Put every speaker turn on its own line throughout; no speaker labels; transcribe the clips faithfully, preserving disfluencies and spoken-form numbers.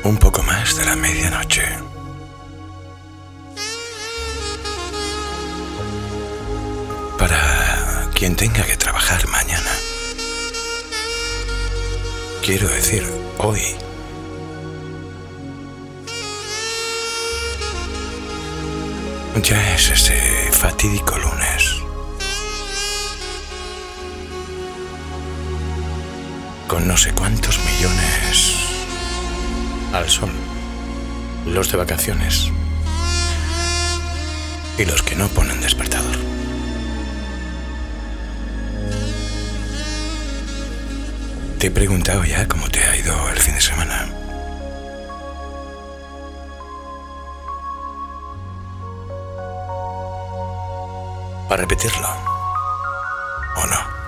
un poco más de la medianoche. Para quien tenga que trabajar mañana. Quiero decir, hoy. Ya es ese fatídico lunes. Con no sé cuántos millones al sol. Los de vacaciones. Y los que no ponen despertador. Te he preguntado ya cómo te ha ido el fin de semana. ¿Para repetirlo? ¿O no?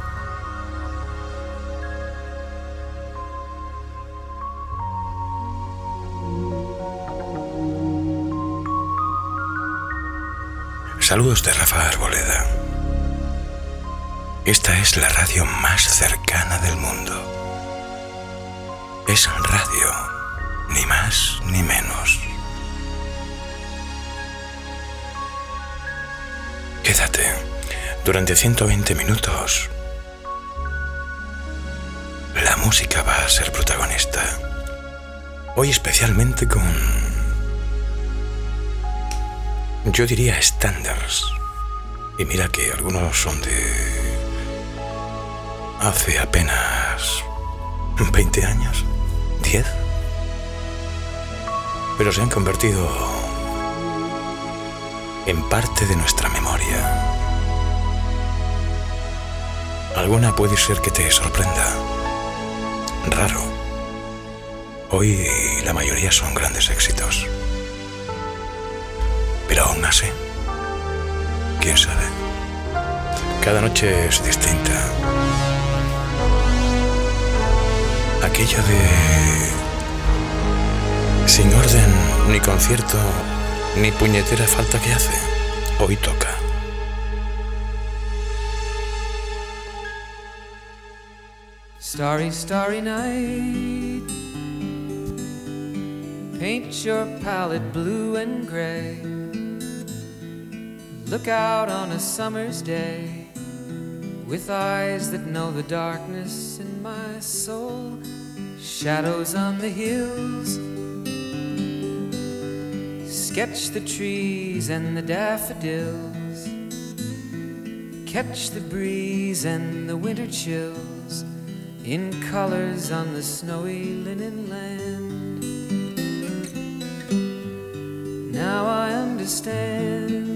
Saludos de Rafa Arboleda. Esta es la radio más cercana del mundo. Es radio, ni más ni menos. Quédate durante ciento veinte minutos. La música va a ser protagonista. Hoy especialmente con, yo diría, estándares. Y mira que algunos son de hace apenas veinte años, diez. Pero se han convertido en parte de nuestra memoria. Alguna puede ser que te sorprenda. Raro. Hoy la mayoría son grandes éxitos. Pero aún así, quién sabe. Cada noche es distinta. Aquello de sin orden, ni concierto, ni puñetera falta que hace. Hoy toca.
Starry, starry night. Paint your palette blue and gray. Look out on a summer's day with eyes that know the darkness in my soul. Shadows on the hills. Sketch the trees and the daffodils. Catch the breeze and the winter chills in colors on the snowy linen land. Now I understand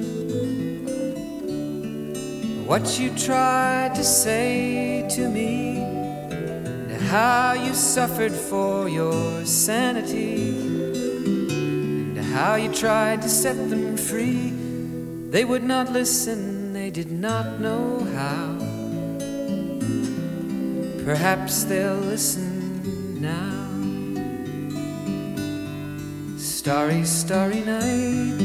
what you tried to say to me, and how you suffered for your sanity, and how you tried to set them free. They would not listen, they did not know how. Perhaps they'll listen now. Starry, starry night.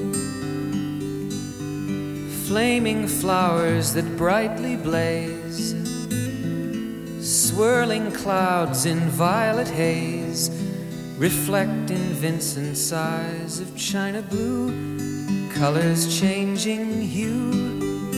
Flaming flowers that brightly blaze. Swirling clouds in violet haze. Reflect in Vincent's eyes of china blue. Colors changing hue.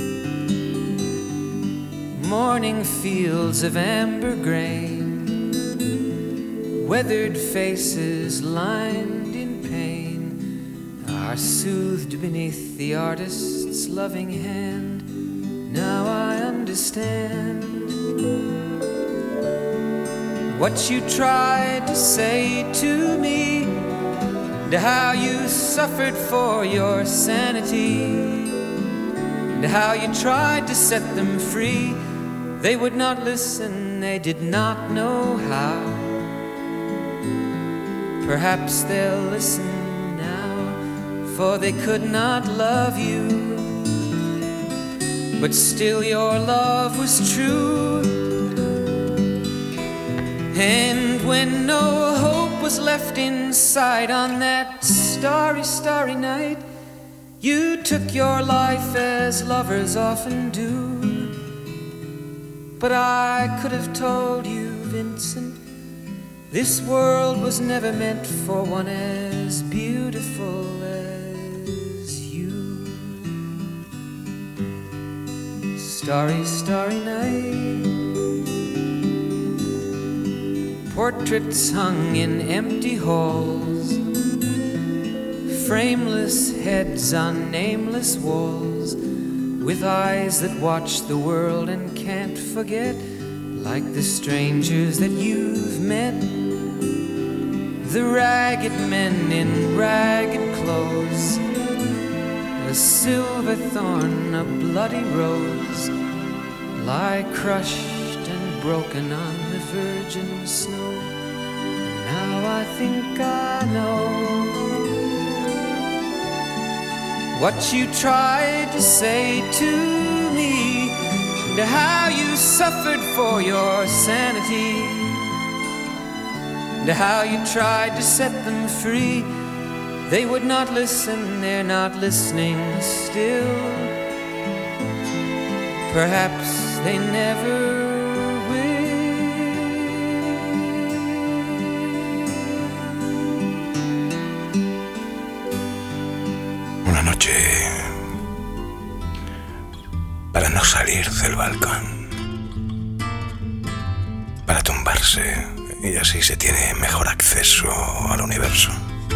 Morning fields of amber grain, weathered faces lined in pain, are soothed beneath the artist's loving hand. Now I understand what you tried to say to me, and how you suffered for your sanity, and how you tried to set them free. They would not listen, they did not know how. Perhaps they'll listen now, for they could not love you, but still your love was true. And when no hope was left inside on that starry, starry night, you took your life as lovers often do. But I could have told you, Vincent, This world was never meant for one as beautiful as you. Starry, starry night, portraits hung in empty halls, frameless heads on nameless walls, with eyes that watch the world and can't forget, like the strangers that you've met. The ragged men in ragged clothes, a silver thorn, a bloody rose, lie crushed and broken on the virgin snow. And now I think I know what you tried to say to me, and how you suffered for your sanity, and how you tried to set them free. They would not listen, they're not listening still. Perhaps they never
para no salir del balcón, para tumbarse, y así se tiene mejor acceso al universo.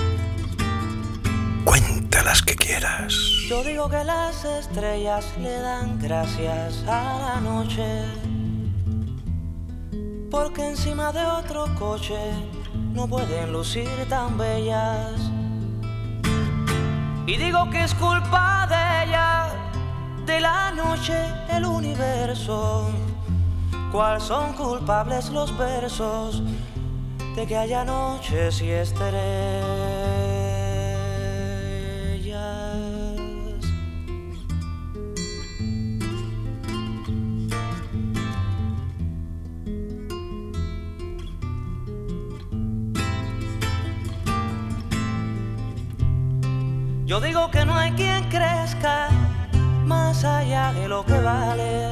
Cuenta las que quieras.
Yo digo que las estrellas le dan gracias a la noche, porque encima de otro coche no pueden lucir tan bellas. Y digo que es culpa de ella, de la noche, el universo. ¿Cuál son culpables los versos de que haya noches y estrellas? Yo digo que no hay quien crezca más allá de lo que vale,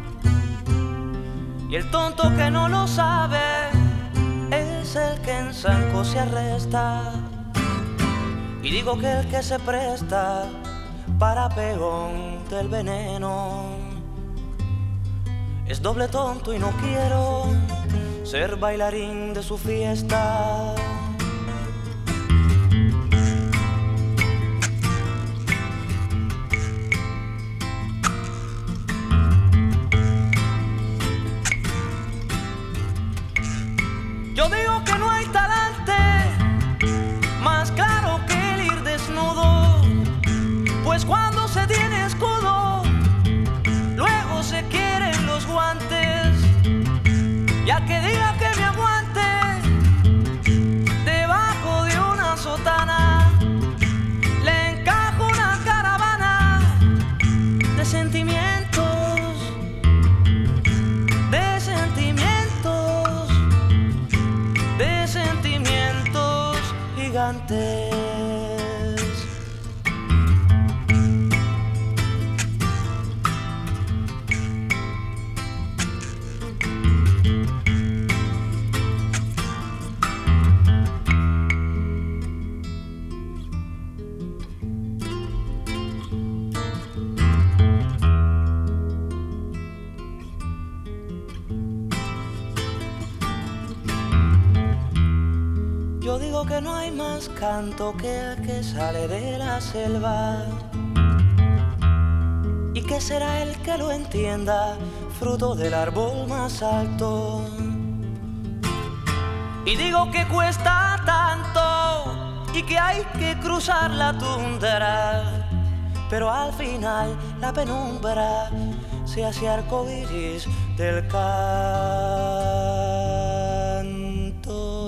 y el tonto que no lo sabe es el que en zanco se arresta. Y digo que el que se presta para peón del veneno es doble tonto, y no quiero ser bailarín de su fiesta. Yo digo que no hay talante más claro que el ir desnudo, pues cuando se tiene escudo, luego se quieren los guantes. Y al que diga que me aguante debajo de una sotana, le encajo una caravana de sentimientos, de sentimientos, de sentimientos gigantes. Yo digo que no hay más canto que el que sale de la selva, y que será el que lo entienda, fruto del árbol más alto. Y digo que cuesta tanto y que hay que cruzar la tundra, pero al final la penumbra se hace arcoíris del canto.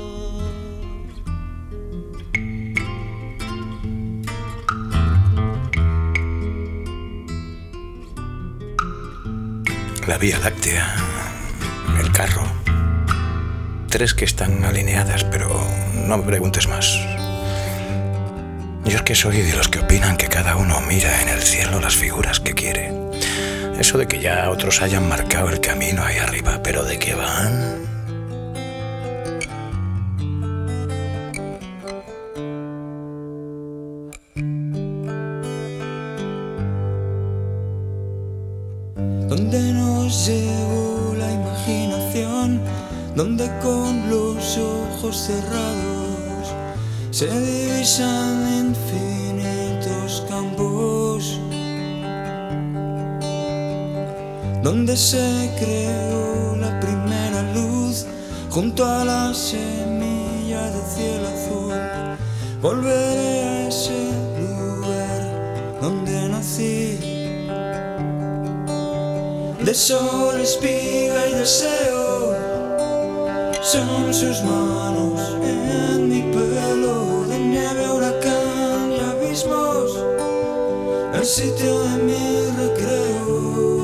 La Vía Láctea, el carro, tres que están alineadas, pero no me preguntes más. Yo es que soy de los que opinan que cada uno mira en el cielo las figuras que quiere. Eso de que ya otros hayan marcado el camino ahí arriba, pero ¿de qué van?
donde nos llevó la imaginación, donde con los ojos cerrados se divisan infinitos campos, donde se creó la primera luz junto a la semilla de cielo azul. Volveré a ese lugar donde nací, de sol, espiga y deseo. Son sus manos en mi pelo, de nieve, huracán y abismos, el sitio de mi recreo.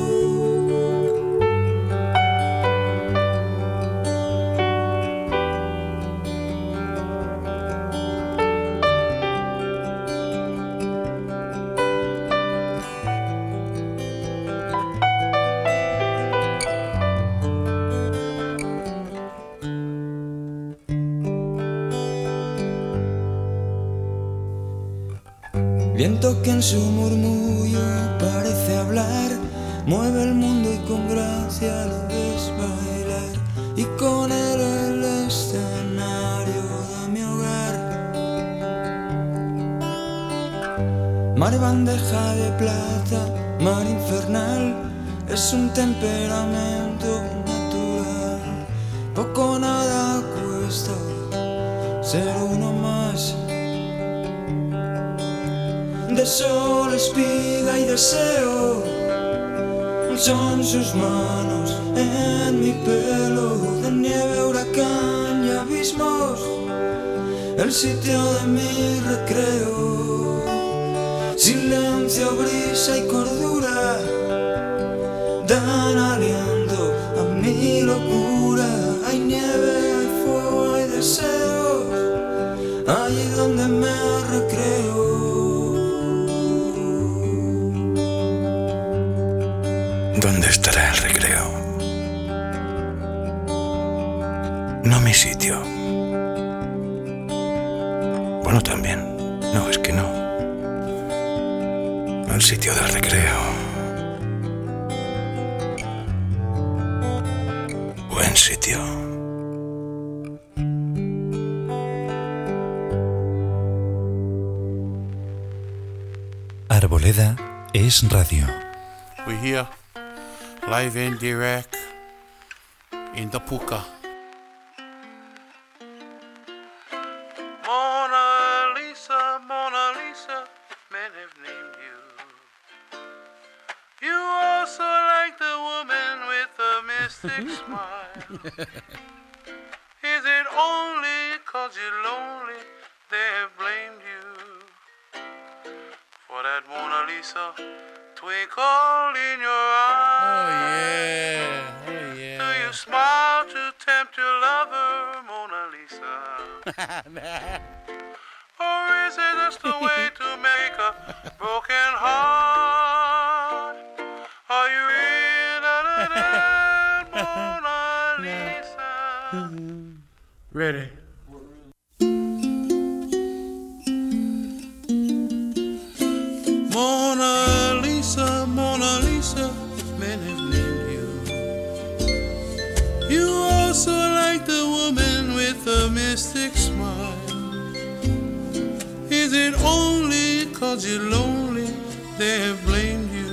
Viento que en su murmullo parece hablar, mueve el mundo y con gracia lo ves bailar, y con él el escenario de mi hogar. Mar bandeja de plata, mar infernal, es un temperamento natural. Poco nada cuesta ser uno más. De sol, espiga y deseo, son sus manos en mi pelo, de nieve, huracán y abismos, el sitio de mi recreo. Silencio, brisa y cordura dan aliento a mi locura. Hay nieve, hay fuego, hay deseos, allí donde me recreo.
¿Dónde estará el recreo? No mi sitio. Bueno, también. No, es que no. El sitio del recreo. Buen sitio.
Arboleda es radio.
We here, live and direct, in the puka. Mona Lisa, Mona Lisa, men have named you. You also like the woman with the mystic smile. Is it only 'cause you're lonely they have blamed you for that Mona Lisa twinkle in your eye?
Oh yeah, oh yeah.
Do you smile to tempt your lover, Mona Lisa? Or is it just a way to make a broken heart? Are you in that Mona Lisa? Ready. Mona Lisa, Mona Lisa, men have named you. You also like the woman with the mystic smile. Is it only 'cause you're lonely they have blamed you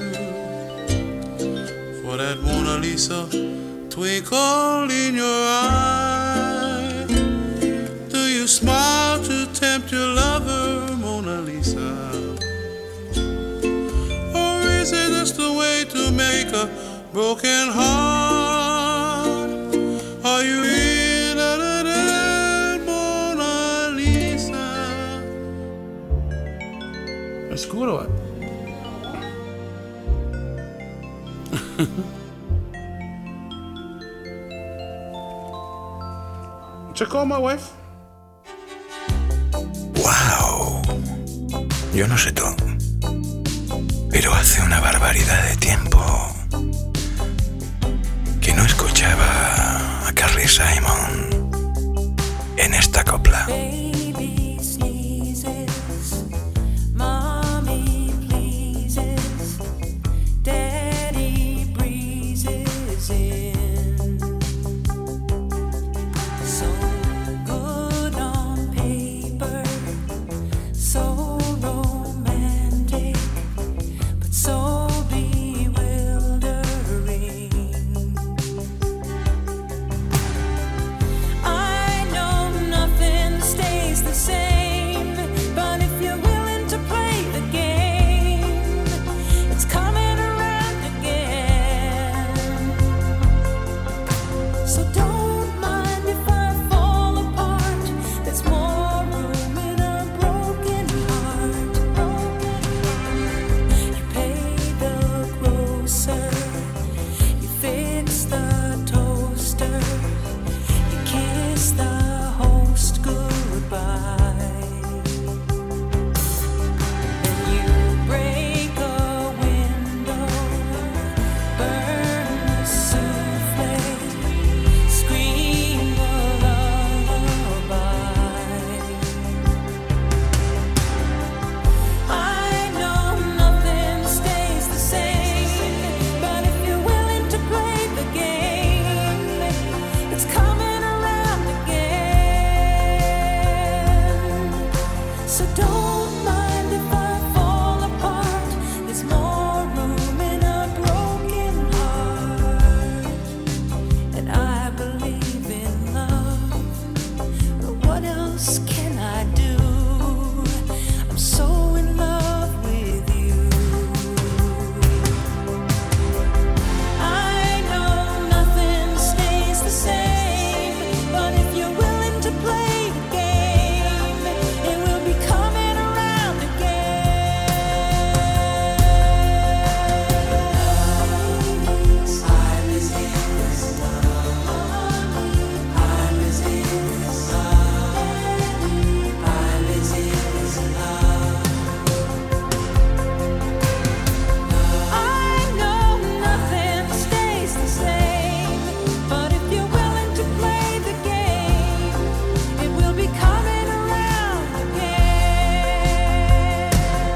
for that Mona Lisa twinkle in your eye? Do you smile to tempt your lover, Mona Lisa? Or is it just a way to make a broken heart? Are you in that Mona Lisa? ¿Es cool or what? Check on my wife.
¡Wow! Yo no sé tú, pero hace una barbaridad de tiempo que no escuchaba a Carly Simon en esta copla.
Baby sneezes, mommy pleases, daddy breathes. So don't mind if I fall apart. There's more room in a broken heart. And I believe in love, but what else can I do? I'm so in love with you. I know nothing stays the same, but if you're willing to play the game, it will be coming around again. I was in this love. I was in this love. I was in this love. I know nothing stays the same, but if you're willing to play the game, it will be coming around again.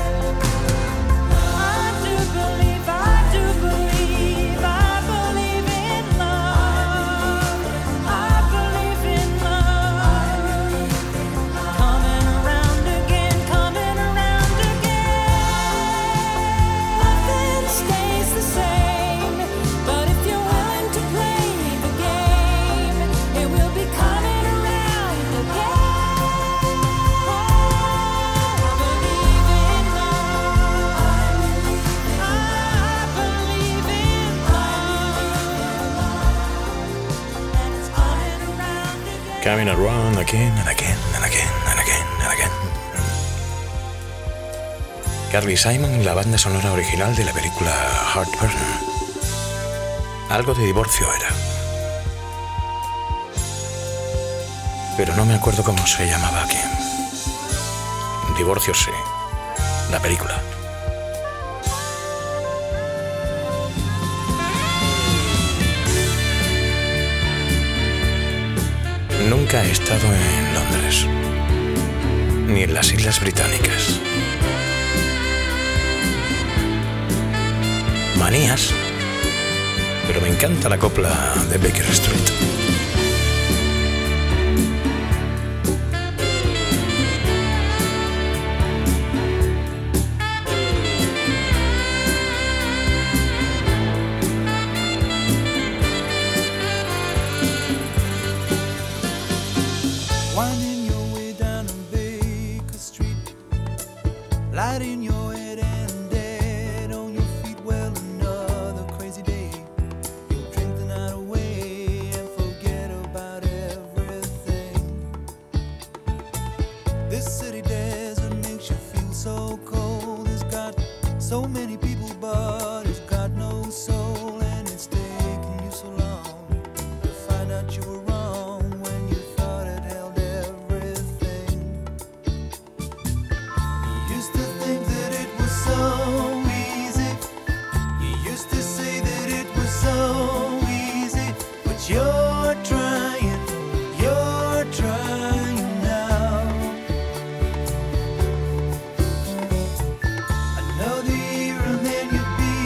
I do believe, I do believe, I believe in love. I believe in love. Coming around again, coming around again. Nothing stays the same, but if you're willing to play the game, it will be coming around again. I believe in love. I believe in love. And it's coming around again.
Coming around again and again and again and again and again. Carly Simon, la banda sonora original de la película Heartburn. Algo de divorcio era. Pero no me acuerdo cómo se llamaba aquí. Divorcio sí. La película. Nunca he estado en Londres, ni en las Islas Británicas. Manías, pero me encanta la copla de Baker Street.
Winding your way down on Baker Street, lighting your head and dead on your feet. Well, another crazy day. You'll drink the night away and forget about everything. This city desert makes you feel so cold. It's got so many people, but it's got no soul. And it's taken you so long to find out you were wrong when you thought it held everything. You used to think that it was so easy. You used to say that it was so easy. But you're trying, you're trying now. Another year and then you'll be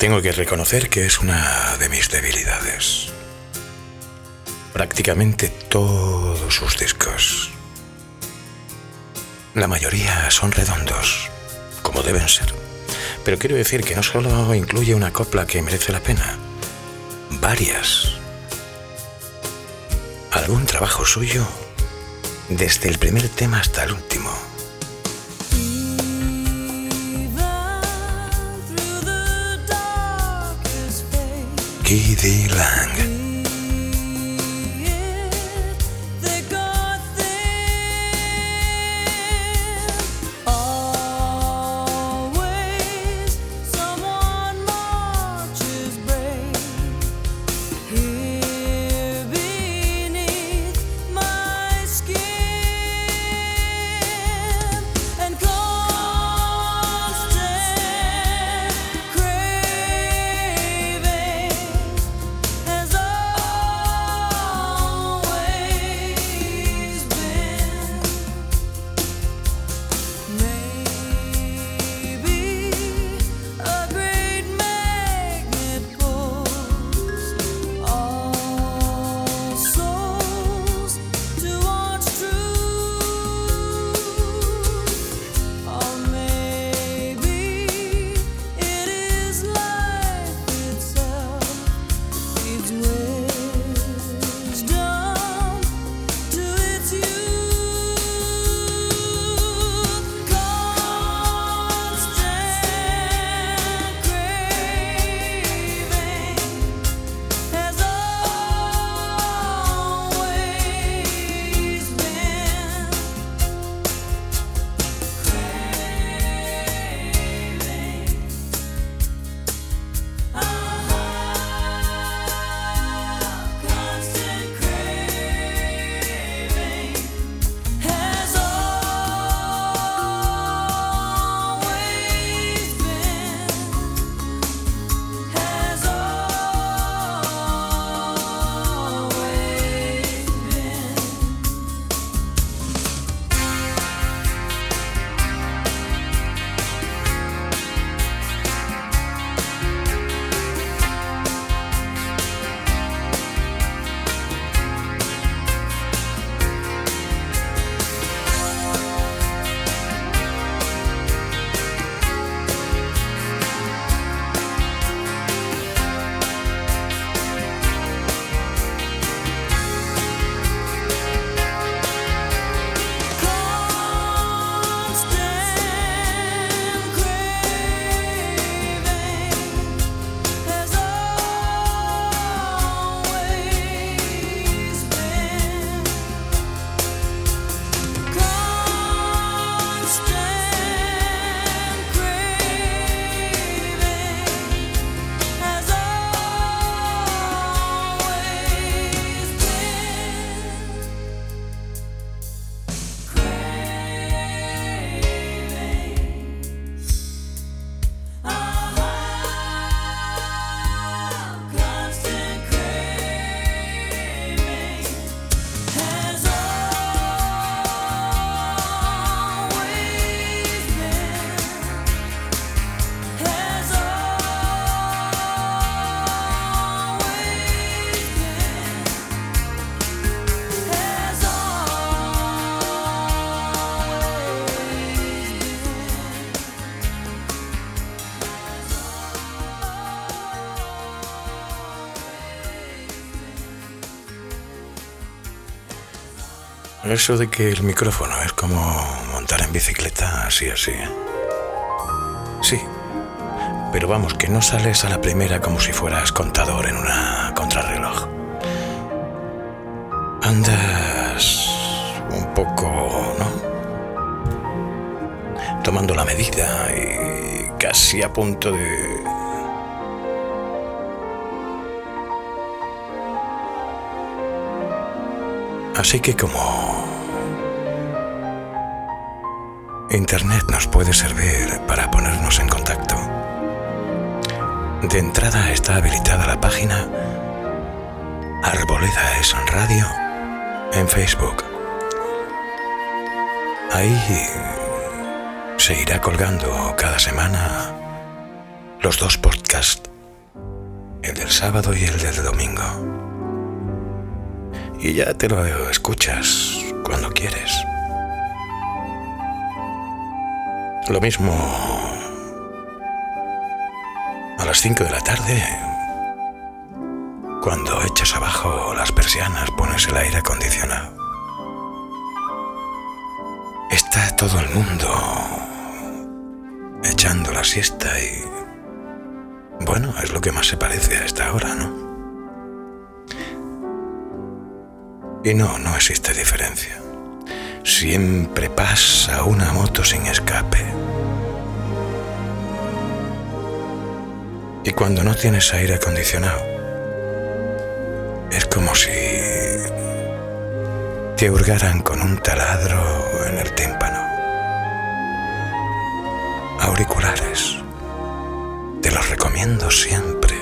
tengo que reconocer que es una de mis debilidades. Prácticamente todos sus discos, la mayoría son redondos, como deben ser. Pero quiero decir que no solo incluye una copla que merece la pena, varias. Algún trabajo suyo, desde el primer tema hasta el último. K D Lang. Eso de que el micrófono es como montar en bicicleta, así, así. Sí, pero vamos, que no sales a la primera como si fueras contador en una contrarreloj. Andas un poco, ¿no? Tomando la medida y casi a punto de... Así que como Internet nos puede servir para ponernos en contacto, de entrada está habilitada la página Arboleda es Radio en Facebook. Ahí se irá colgando cada semana los dos podcasts el del sábado y el del domingo. Y ya te lo escuchas cuando quieres. Lo mismo a las cinco de la tarde, cuando echas abajo las persianas, pones el aire acondicionado. Está todo el mundo echando la siesta y... bueno, es lo que más se parece a esta hora, ¿no? Y no, no existe diferencia. Siempre pasa una moto sin escape. Y cuando no tienes aire acondicionado, es como si te hurgaran con un taladro en el tímpano. Auriculares. Te los recomiendo siempre.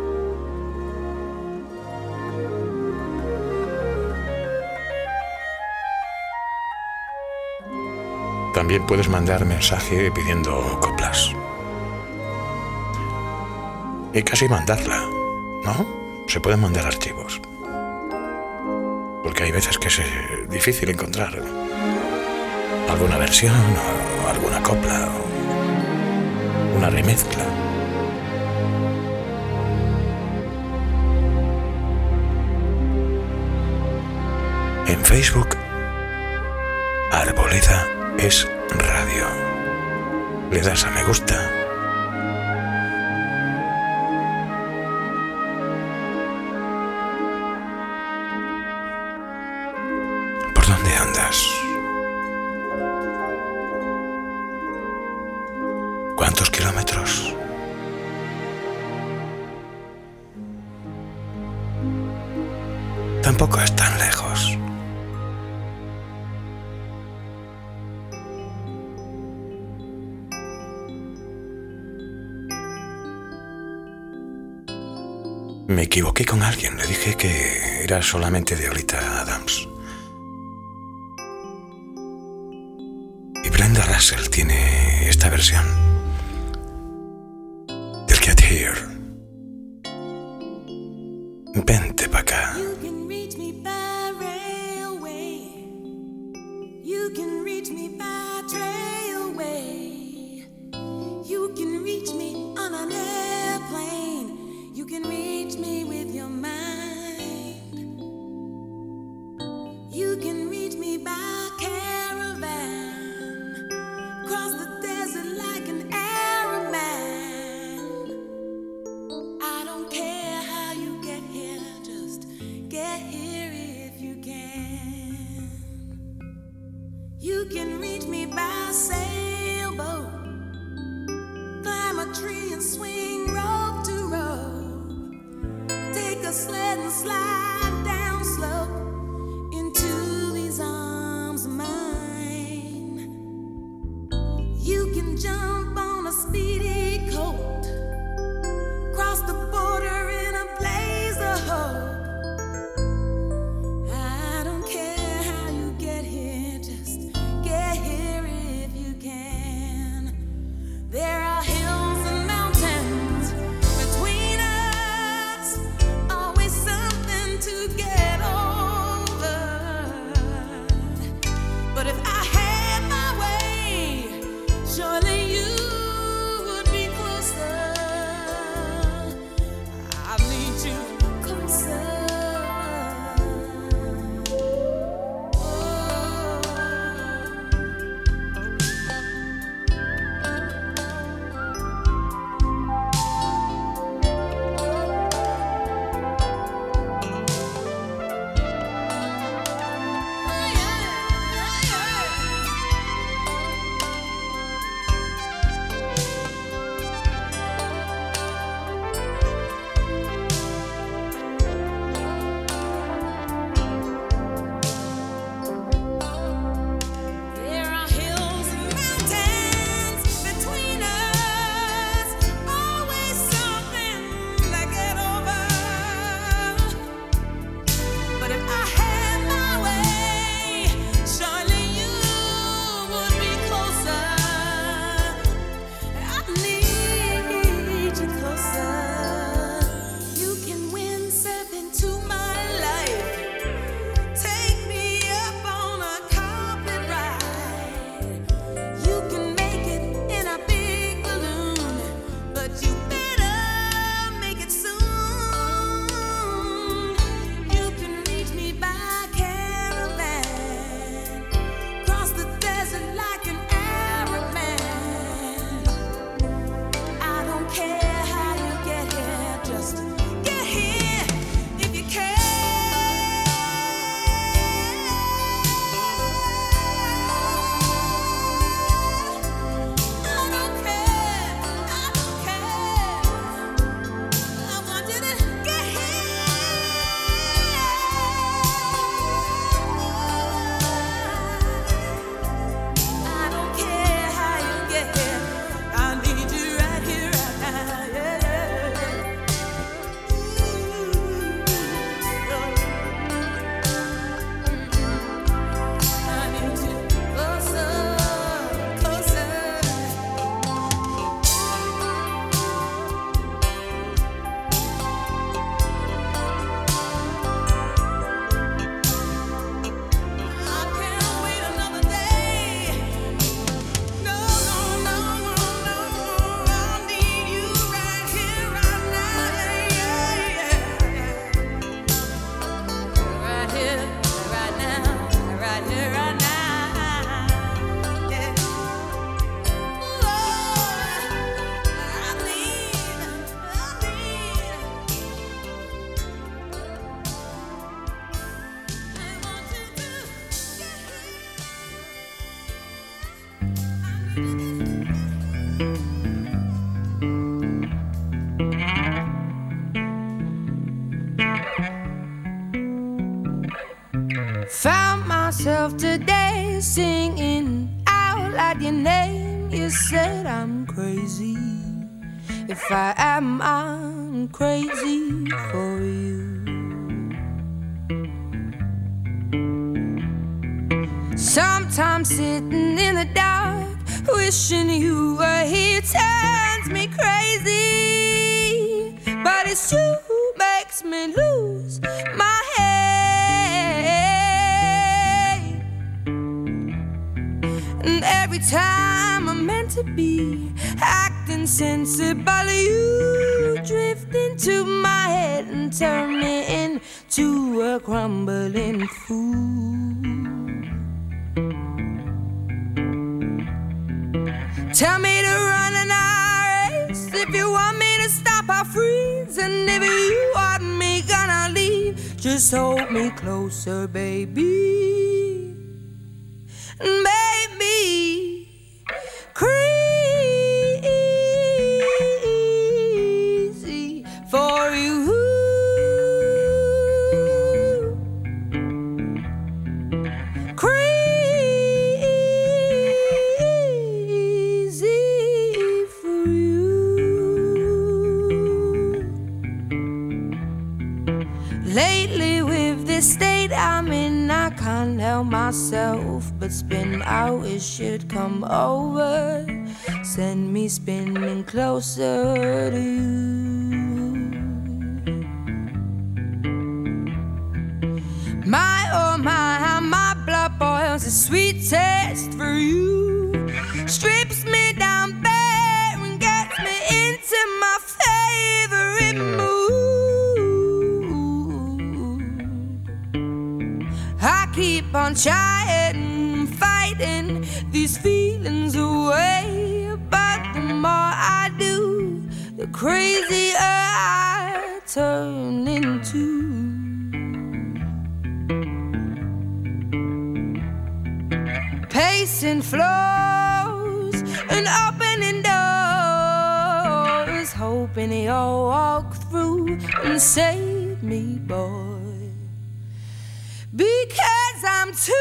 También puedes mandar mensaje pidiendo coplas. Y casi mandarla, ¿no? Se pueden mandar archivos. Porque hay veces que es difícil encontrar alguna versión o alguna copla o una remezcla. En Facebook, Arboleda es radio. Le das a me gusta. ¿Por dónde andas? ¿Cuántos kilómetros? Tampoco es tan lejos. Me equivoqué con alguien, le dije que era solamente de Olita Adams. Y Brenda Russell tiene esta versión del Get Here. Vente pa' acá.
You can reach me by railway. You can reach me by trailway. You can reach me on an airplane. You can reach me with your mind. You can reach me by caravan. Cross the desert like an Arab man. I don't care how you get here, just get here if you can. You can reach me by sailboat. Climb a tree and swing rope to rope. Take a sled and slide down slope into these arms of mine. You can jump on a speedy coat, cross the border in a blaze of hope. I don't care how you get here, just get here if you can. There are hills and mountains
myself today, singing out loud your name. You said I'm crazy. If I am, I'm crazy for you. Sometimes sitting in the dark, wishing you were here, turns me crazy. But it's you who makes me lose my head. And every time I'm meant to be acting sensible, you drift into my head and turn me into a crumbling fool. Tell me to run and I race. If you want me to stop, I'll freeze. And if you want me gonna leave, just hold me closer, baby. And baby, crazy for you. Lately with this state I'm in, I can't help myself but spin out. It should come over, send me spinning closer to you. My oh my, how my blood boils, a sweet taste for you. Strips me down bare and gets me into my favorite mood. I keep on trying, fighting these feelings away, but the more I do, the crazier I turn into. Pacing floors and opening doors, hoping you'll walk through and save me, boy. Because I'm too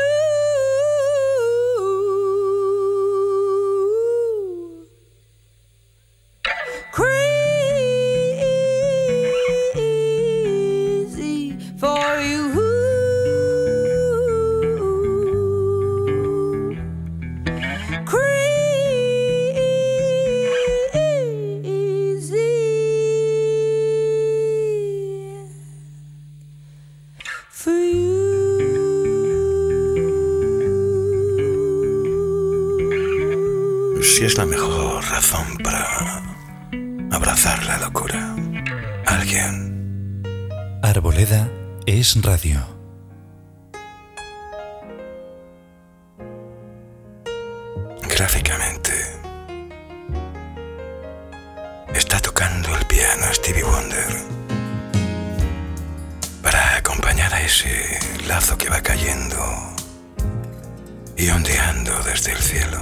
crazy for you. Crazy for you.
Si es la mejor razón para abrazar la locura. Alguien.
Arboleda es radio.
Gráficamente está tocando el piano Stevie Wonder para acompañar a ese lazo que va cayendo y ondeando desde el cielo.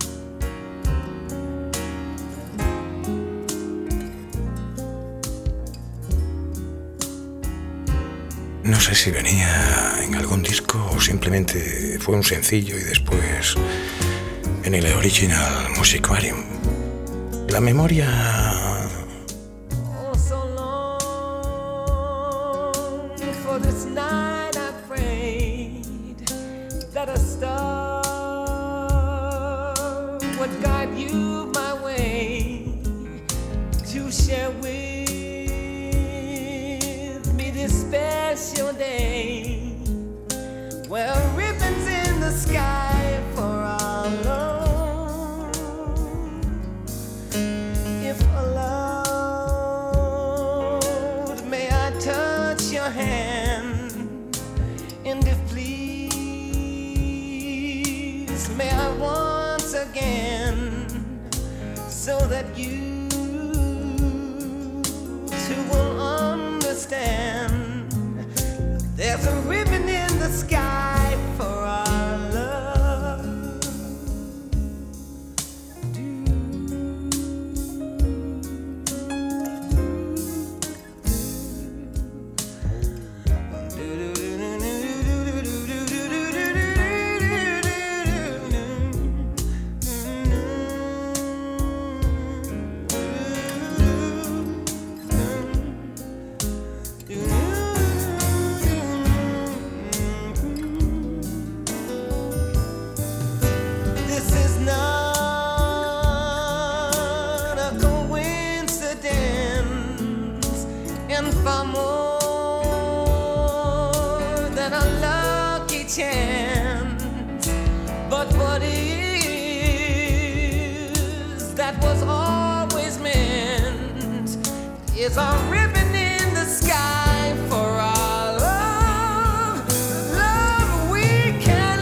No sé si venía en algún disco o simplemente fue un sencillo y después en el Original Musicarium. La memoria
Oh, so long for this night I prayed that a star would guide you my way to share with me this special day. Well, ribbons in the sky for our love. If allowed, may I touch your hand? And if please, may I once again, so that you too will understand. There's a ribbon in the sky for our love. Do, do, do, do, do, do, do, do, do, do, do, do, do. far more than a lucky chance. But what is, that was always meant, is a ribbon in the sky for our love. Love we can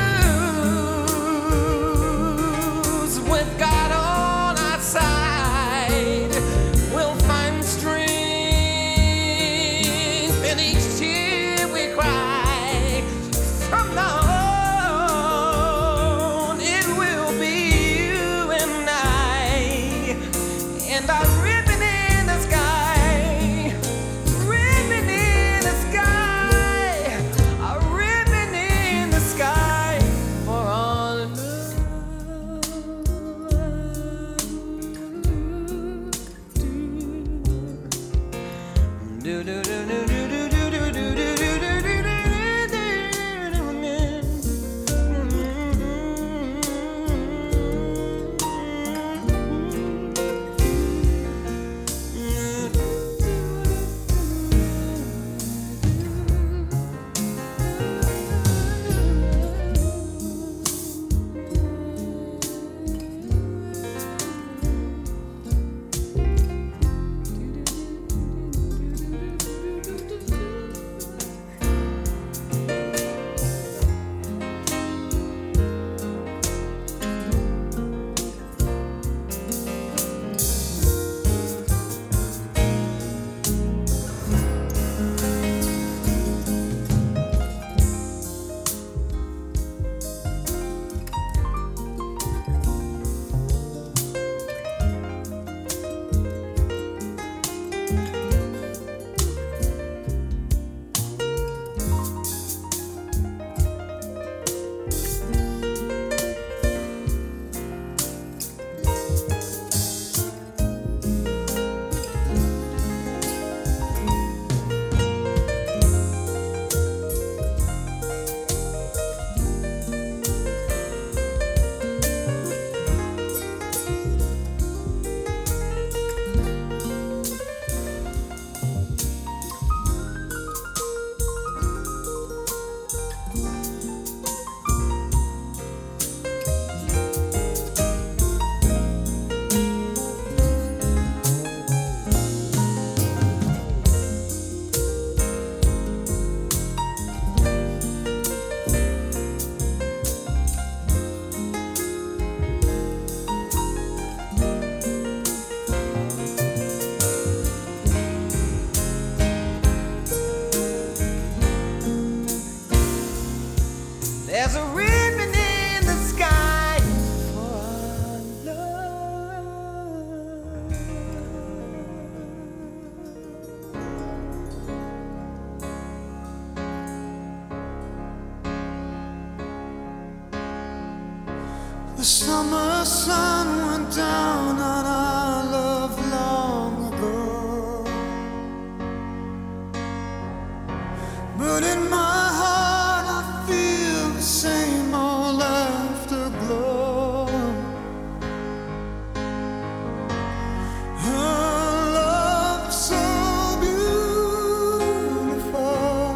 lose with God on our side. We'll find strength in each tear we cry. From now on, it will be you and I, and our ribbon in the sky, ribbon in the sky, a ribbon in the sky for all there's a ribbon in the sky for our love.
The summer sun went down on our love long ago, but in my heart I feel the same old afterglow. Her love so beautiful,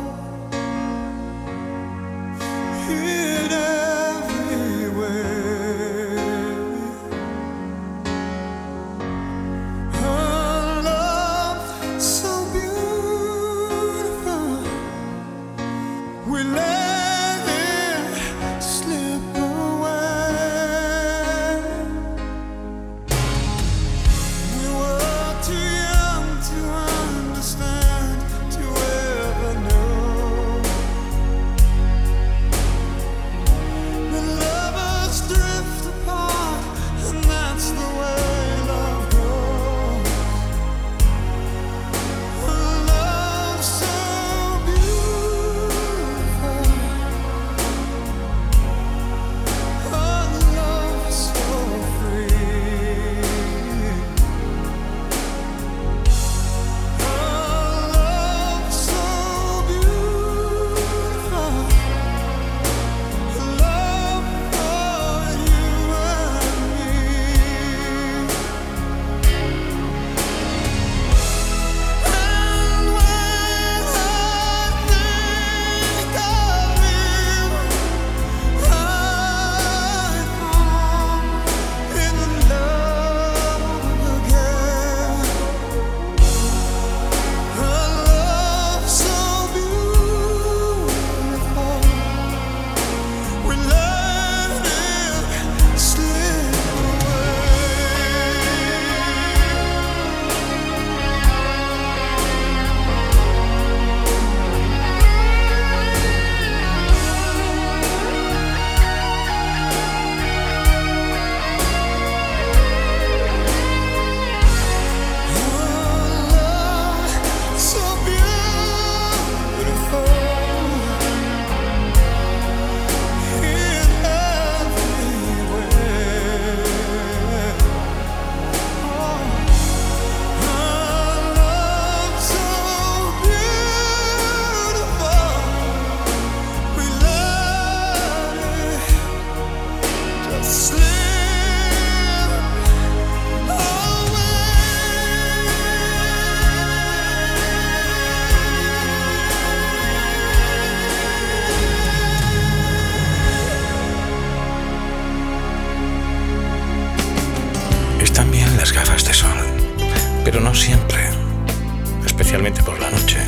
hid everywhere. Her love so beautiful,
pero no siempre, especialmente por la noche.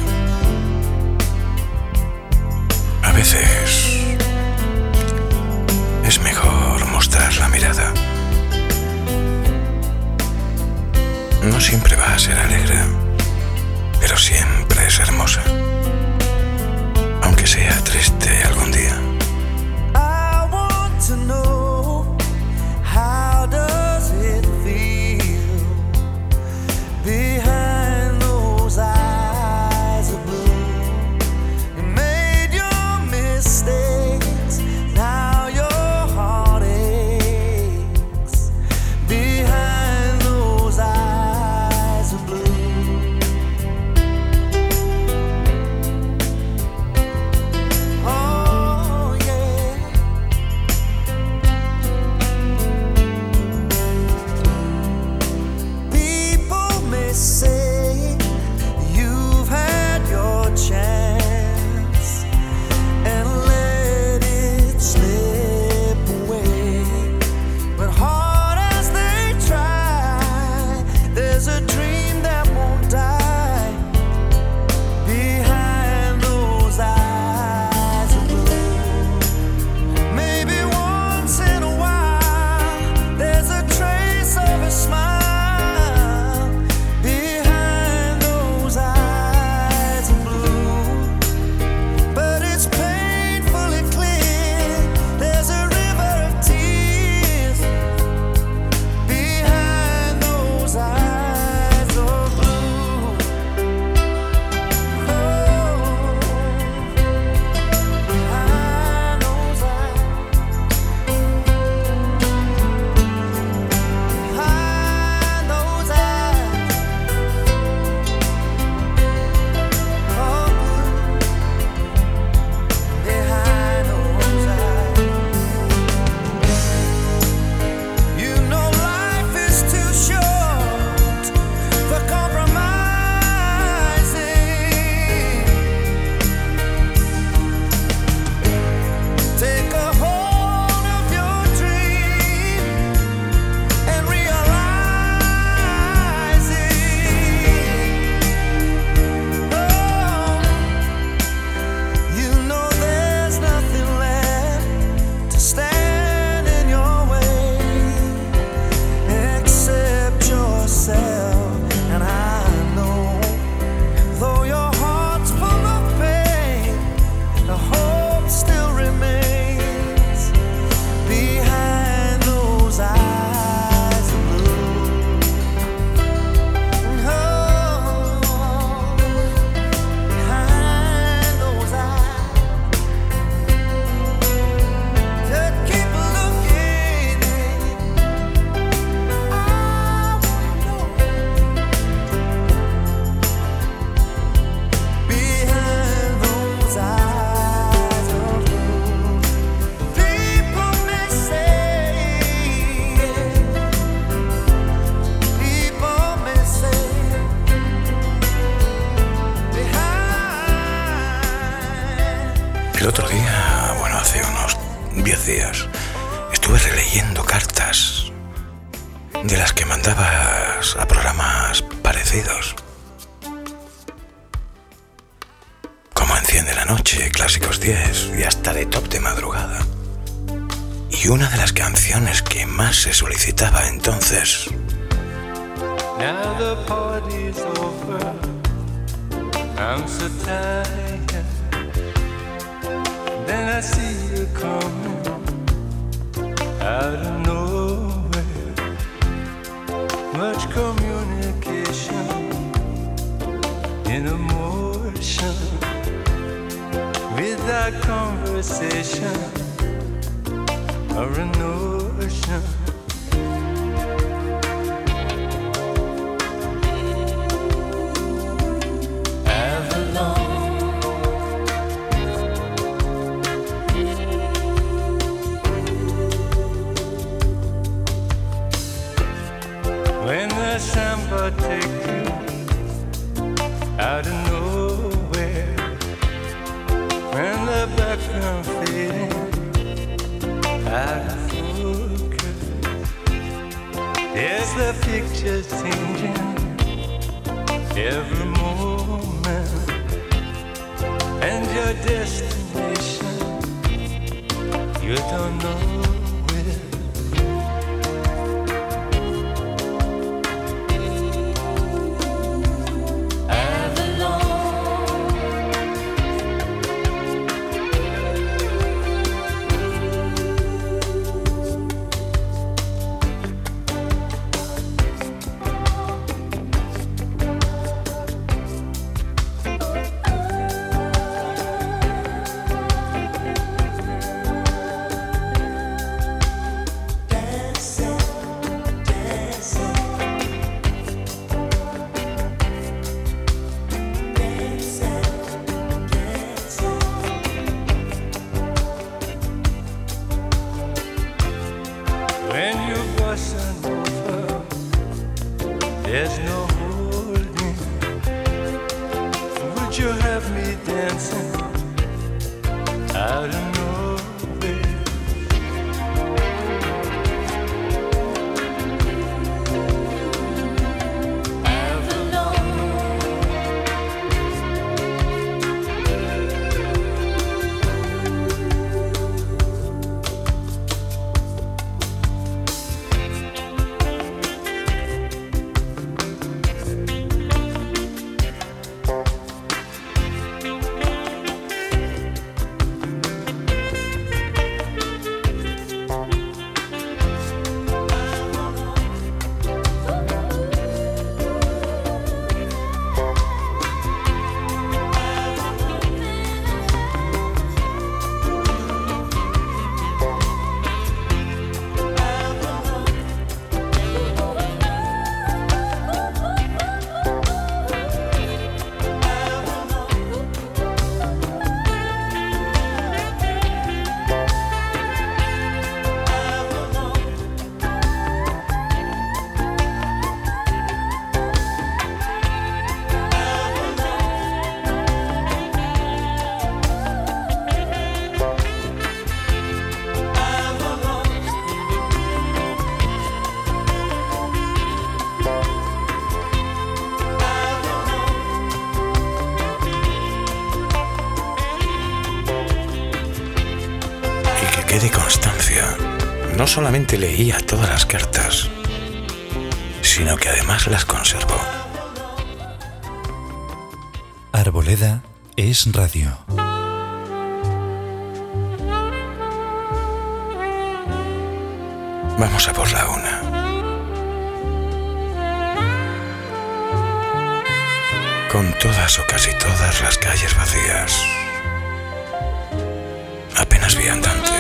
A veces es mejor mostrar la mirada. No siempre va a ser alegre, pero siempre es hermosa, aunque sea triste algún día.
I want to know, how does it feel behind those eyes of blue? You made your mistakes, now your heart aches behind those eyes of blue. Oh yeah. People may say you've had your chance and let it slip away, but hard as they try, there's a dream that won't die behind those eyes of blue. Maybe once in a while there's a trace of a smile behind those eyes of blue, but it's painfully clear there's a river of tears behind those eyes of blue. Oh, behind those eyes, behind those eyes of blue, behind those eyes. You know life is too short for compromising. Take a hold of your dream and realize it. Oh, you know there's nothing left to stand in your way except yourself. And I know, though your heart's full of pain, the hope still remains behind those eyes of blue. Oh, behind those eyes, just keep looking. I wanna know behind those eyes of blue. People may say, people may say, behind.
El otro día, bueno, hace unos diez días, estuve releyendo cartas de las que mandabas a programas parecidos, como Enciende la Noche, Clásicos diez y hasta de Top de Madrugada. Y una de las canciones que más se solicitaba entonces
Now the party's over, I'm so tired. Then I see you coming out of nowhere. Much communication in emotion, without conversation or a notion. When the samba take you out of nowhere, when the background fading out of focus, yes, the picture's changing every moment, and your destination you don't know where. When you bustin' over, there's no holding. Would you have me dancing out of nowhere?
Quede constancia, no solamente leía todas las cartas, sino que además las conservó.
Arboleda es radio.
Vamos a por la una. Con todas o casi todas las calles vacías. Apenas viandantes.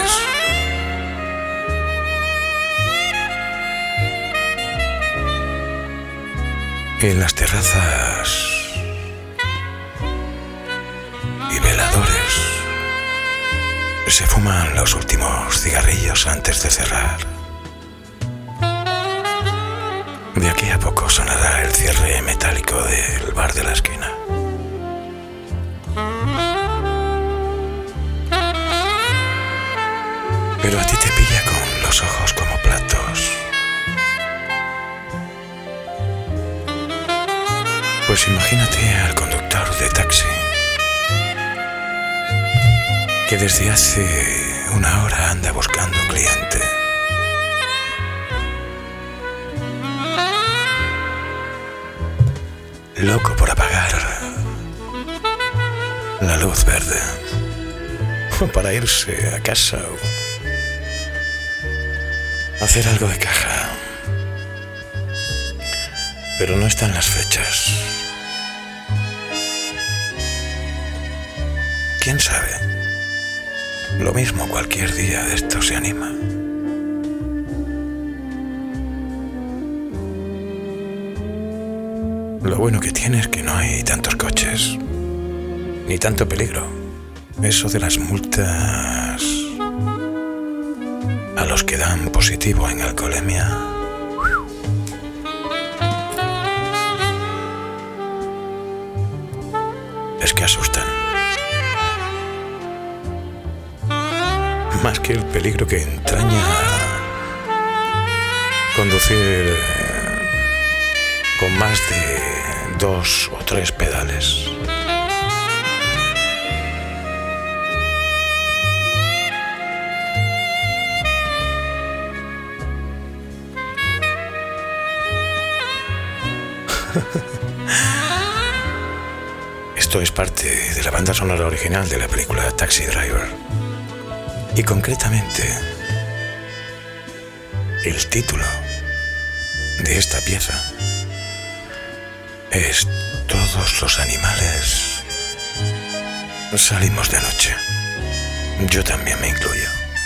Y en las terrazas y veladores se fuman los últimos cigarrillos antes de cerrar. De aquí a poco sonará el cierre metálico del bar de la esquina. Pero a ti te pilla con los ojos como platos. Pues imagínate al conductor de taxi que desde hace una hora anda buscando cliente. Loco por apagar la luz verde o para irse a casa o hacer algo de caja. Pero no están las fechas. ¿Quién sabe? Lo mismo cualquier día de esto se anima. Lo bueno que tiene es que no hay tantos coches, ni tanto peligro. Eso de las multas a los que dan positivo en alcoholemia. Es que asustan. Más que el peligro que entraña conducir con más de dos o tres pedales. Esto es parte de la banda sonora original de la película Taxi Driver. Y concretamente, el título de esta pieza es Todos los animales salimos de noche. Yo también me incluyo.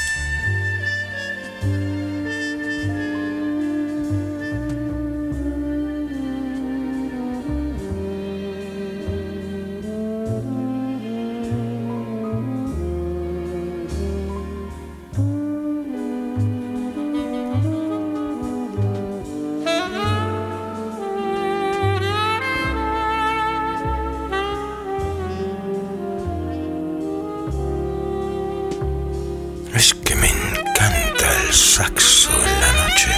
Es que me encanta el saxo en la noche,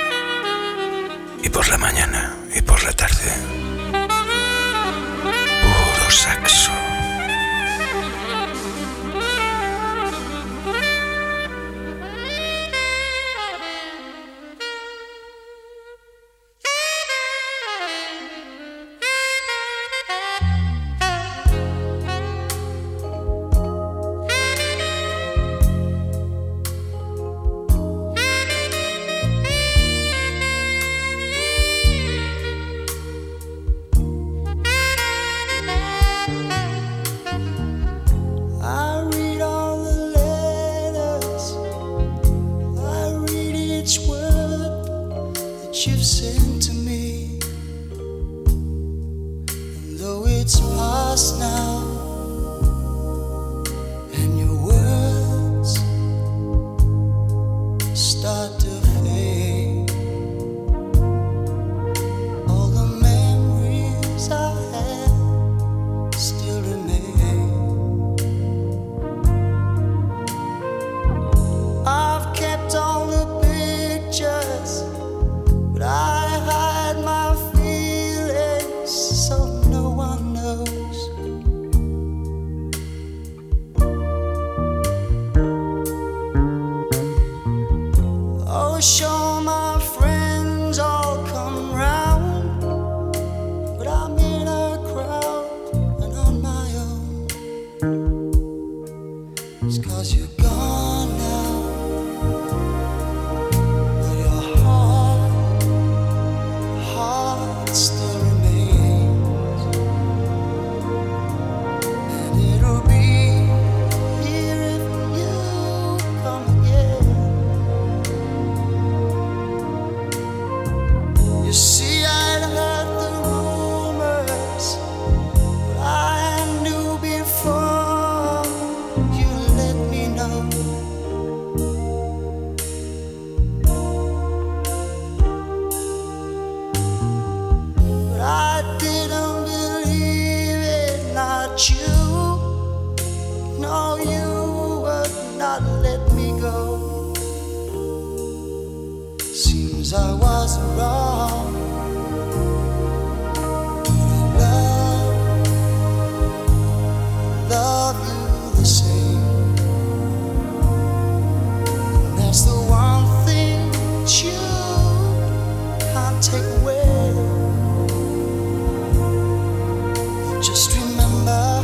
y por la mañana, y por la tarde. Puro saxo.
You've sent to me, and though it's past now, and your words start to fade, all the memories I had still remain. I've kept all the pictures, but I hide my feelings so no one knows. Oh, sure, my friends all come round, but I'm in a crowd and on my own. It's 'cause you're gone now. Still remains, and it'll be here if you come again. You see, I'd heard the rumors, but I knew before you let me know. I didn't believe it, not you. No, you would not let me go. Seems I was wrong. Love, love you the same. And that's the one thing that you can't take away. Just remember,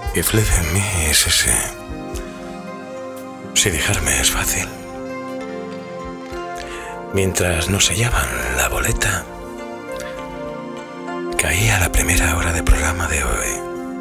If leaving me is ese. Si dejarme es fácil. Mientras nos sellaban la boleta, caía la primera hora de programa de hoy.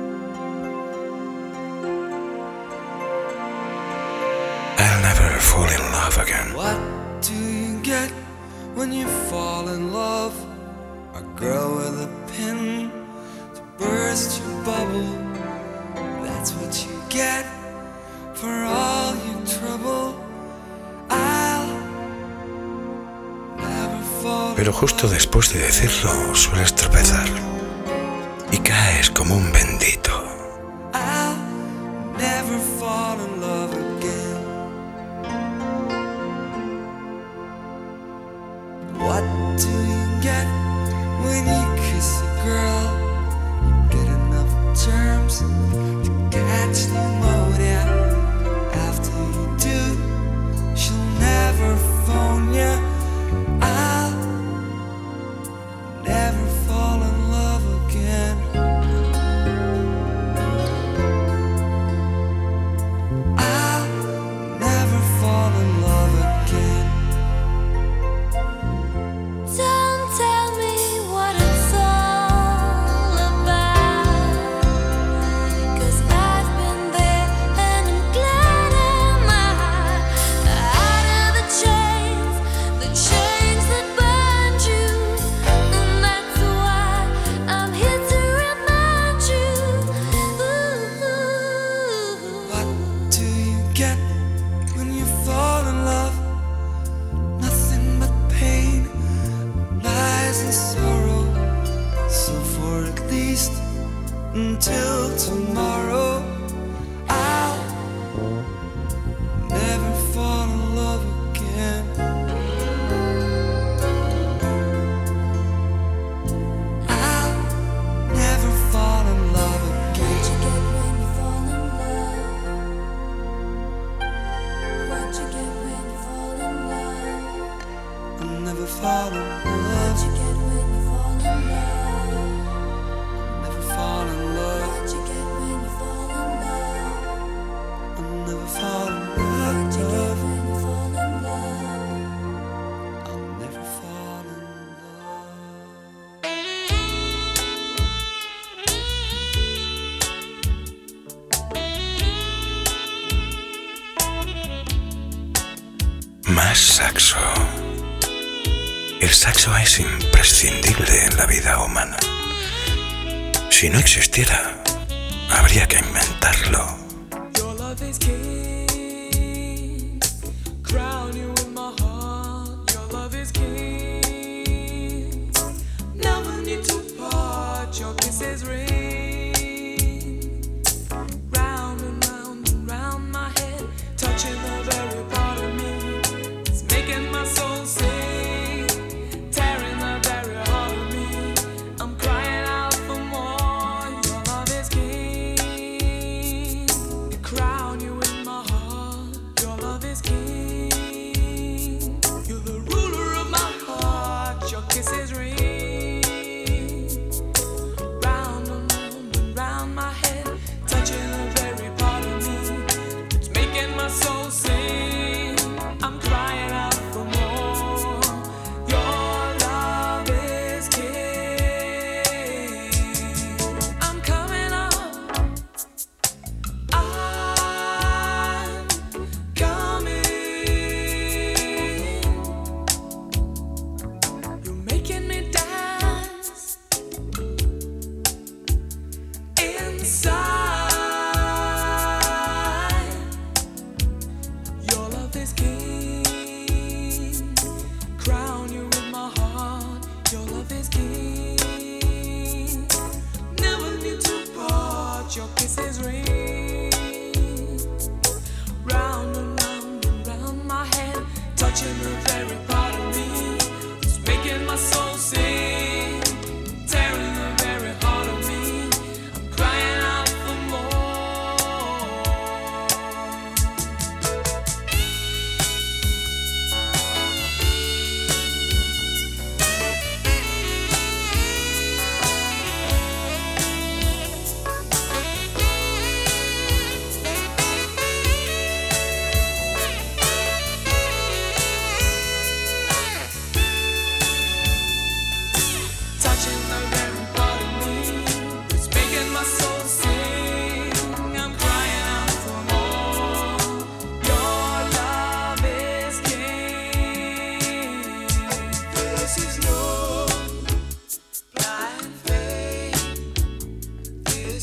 I'll never fall in love again.
What do you get when you fall in love? A girl with a pin to burst your bubble. That's what you get for all your trouble. I'll never fall.
Pero justo después de decirlo sueles tropezar y caes como un bendito.
I'll never fall in love again. What do you get when you kiss a girl? You get enough germs to catch pneumonia. After you do, she'll never phone you. I'll never fall in love again. I'll never fall in love again.
Don't tell me what it's all about, 'cause I've been there and I'm glad I'm out, out of the chains, the chains that bind you, and that's why I'm here to remind you.
What do you get when you fall in love? Nothing but pain, lies and sorrow. So for at least until tomorrow, I'll never fall in love again. I'll never fall in love
What you
again.
get when you fall in love? What you get when you fall in love?
I'll never fall in
What
love.
you get when you fall in love?
Never fall in love.
What you get when you fall in love?
I'll never fall in
What you get
love.
when you fall in love?
I'll never fall in love.
Más saxo. El saxo es imprescindible en la vida humana. Si no existiera, habría que inventarlo.
Your love is king. Crown you in my heart. Your love is king. Never need to part. Your kisses ring. Round and round and round my head, touching the very part of me. It's making my soul sing, tearing the very heart of me. I'm crying out for more. Your love is king. Crown you in my heart. Your love is king. You're the ruler of my heart. Your kisses ring. Round and round and round my head, touching the very part of me. It's making my soul sing. I'm crying out for more. Your love is king. I'm coming up. I'm coming. You're making me dance inside. Your love is king. Crown you with my heart. Your love is king. Never need to part. Your kisses ring. Round and round and round my head, touching the very part of me. It's making my soul sing, tearing the very heart of me. I'm crying out for more.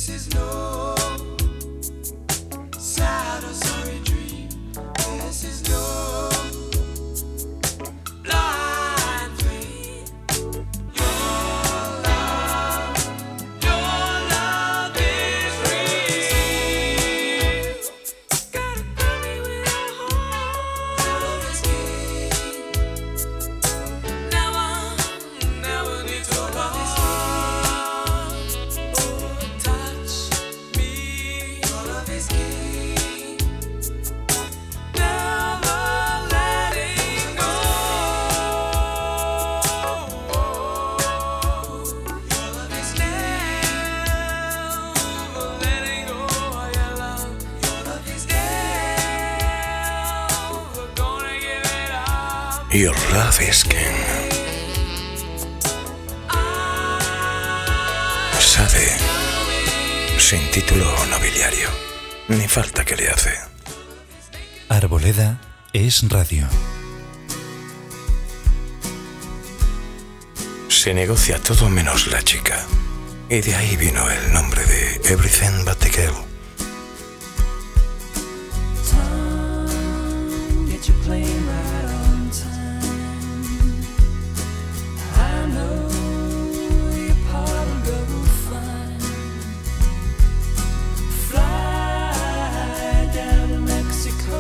This is no sad or sorry dream. This is no blind faith. Your love, your love is real. Gotta tell me with your heart. Love is key. Never, never need to love. Touch me. Your love is key. Never letting go. Your love is never letting go. Your love, your love is never gonna give it up.
Your Love is King. Sade, sin título nobiliario, ni falta que le hace.
Arboleda es radio.
Se negocia todo menos la chica, y de ahí vino el nombre de Everything But the Girl.
Time, get your plane right on time. I know your part will go fine. Fly down to Mexico.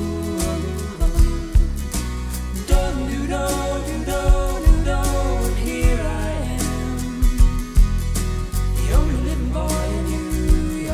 Don't do, don't do, don't do, don't. Here I am, the only living boy in New York.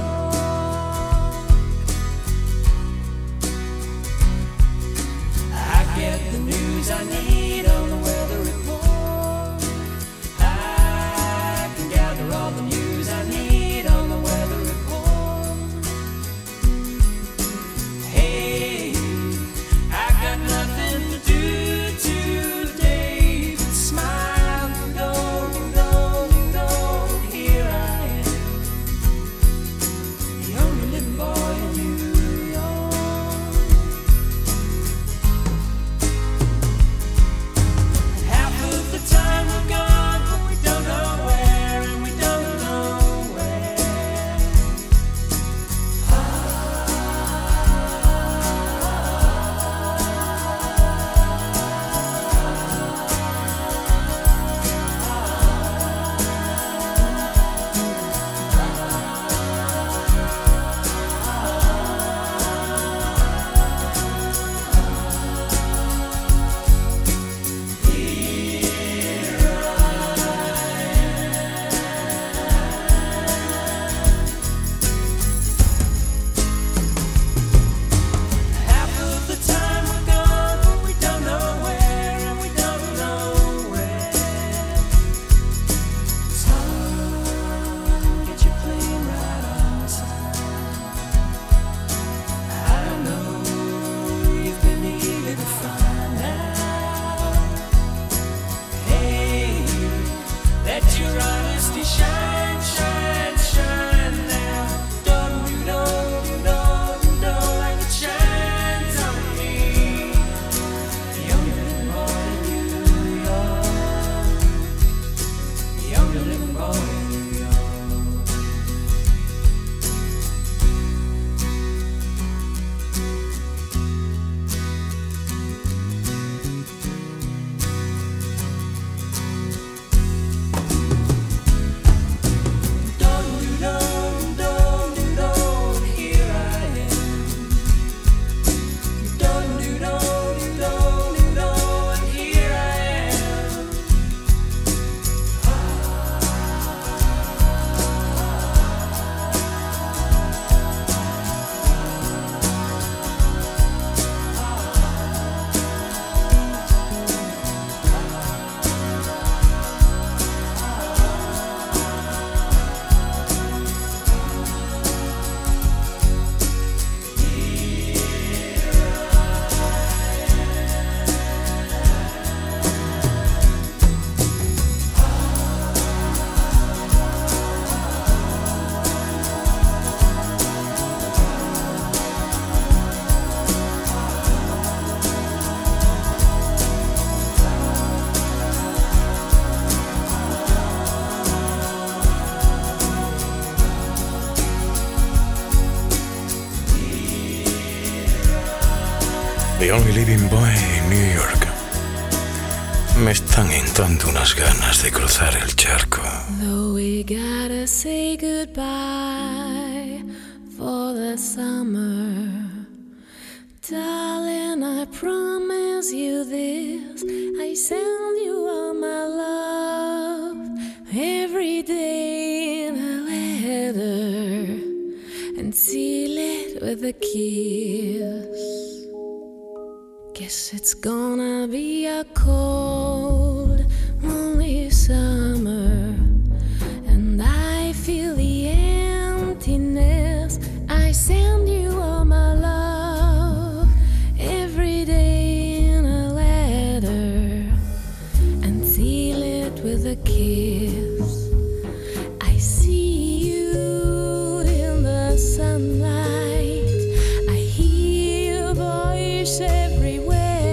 The Only Living Boy in New York. Me están entrando unas ganas de cruzar el charco.
Though we gotta say goodbye for the summer, darling, I promise you this, I send you all my love every day in a letter and seal it with a kiss. Guess it's gonna be a cold, lonely summer, and I feel the emptiness. I send you all my love every day in a letter and seal it with a kiss. I see you in the sunlight, I hear voices everywhere.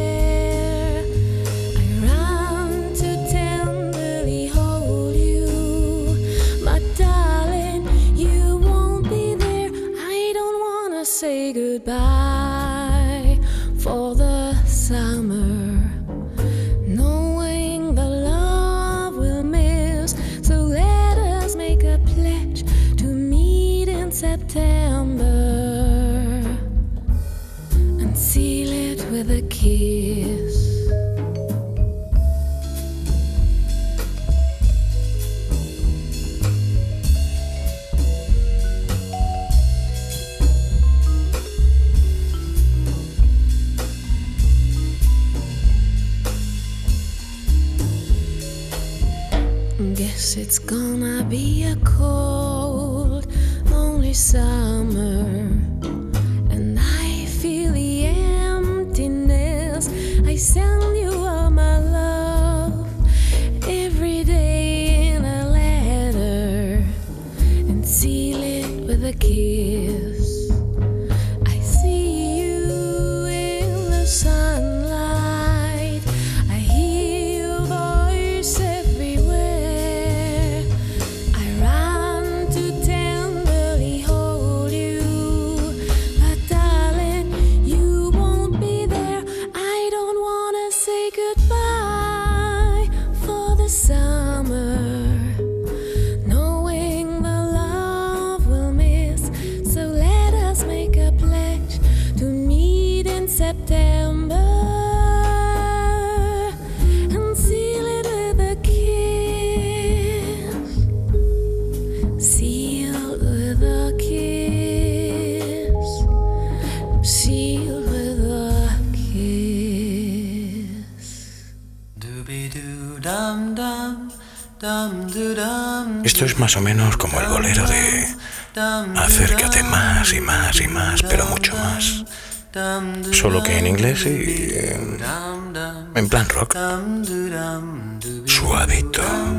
I run to tenderly hold you, but darling, you won't be there. I don't wanna say goodbye for the summer, knowing the love we'll miss. So let us make a pledge to meet in September and seal it with a kiss. Guess it's gonna be a cold, lonely summer, and I feel the emptiness. I send you all my love every day in a letter and seal it with a kiss. I see you in the sunlight, I hear your voice everywhere. I run to tenderly hold you, but darling, you won't be there. I don't wanna say goodbye for the summer, knowing the love we'll miss. So let us make a pledge to meet in September and seal it with a kiss. Sealed with a kiss. Sealed with a kiss.
Dooby-doo-dum-dum, dum-doo-dum.
Esto es más o menos como el bolero de acércate más y más y más, pero mucho más. Solo que en inglés y eh, en plan rock. Suavito.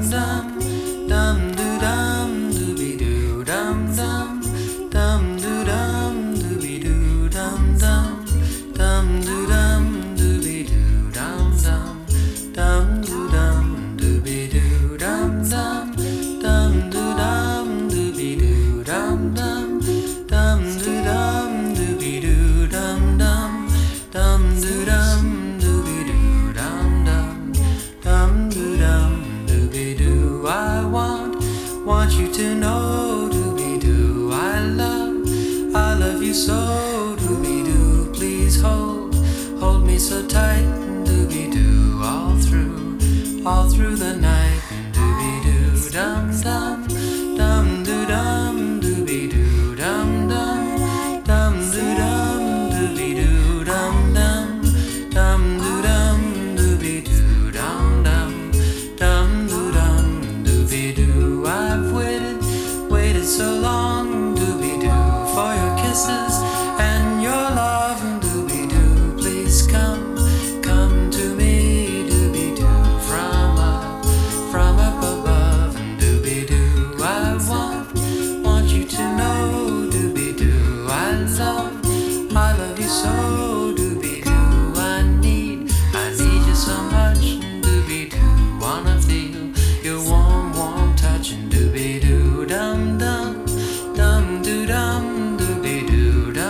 Want you to know, doobie-doo, I love, I love you so, doobie-doo, please hold, hold me so tight, doobie-doo, all through, all through the night, doobie-doo, dum-dum, dum-doo-dum, doobie-doo, dum-dum, dum-doo-dum, doobie-doo, dum-dum, dum-doo-dum, doobie-doo, dum-dum, dum-doo-dum, doobie-doo, I've waited, waited so long, doobie-doo, for your kisses and your love, doobie-doo, please come, come to me, doobie-doo, from up, from up above, doobie-doo, I want, want you to know, doobie-doo, I love, I love you so, doobie-doo, I need, I need you so much, doobie-doo, wanna feel your warm, warm touch, and doobie-doo, dum-dum, dum-doo-dum, doobie-doo, dum.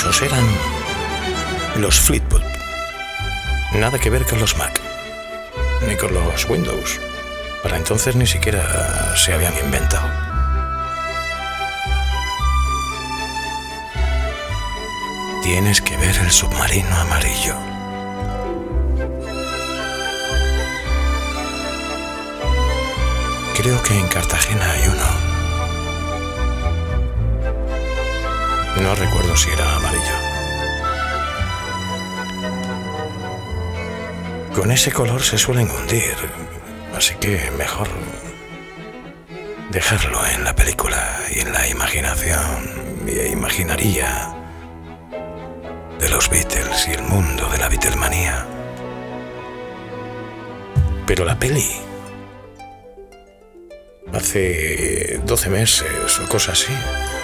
Esos eran los Fleetwood. Nada que ver con los Mac, ni con los Windows. Para entonces ni siquiera se habían inventado. Tienes que ver el submarino amarillo. Creo que en Cartagena hay uno. No recuerdo si era amarillo. Con ese color se suelen hundir, así que mejor dejarlo en la película y en la imaginación. Me imaginaría de los Beatles y el mundo de la Beatlemanía. Pero la peli, hace doce meses o cosa así,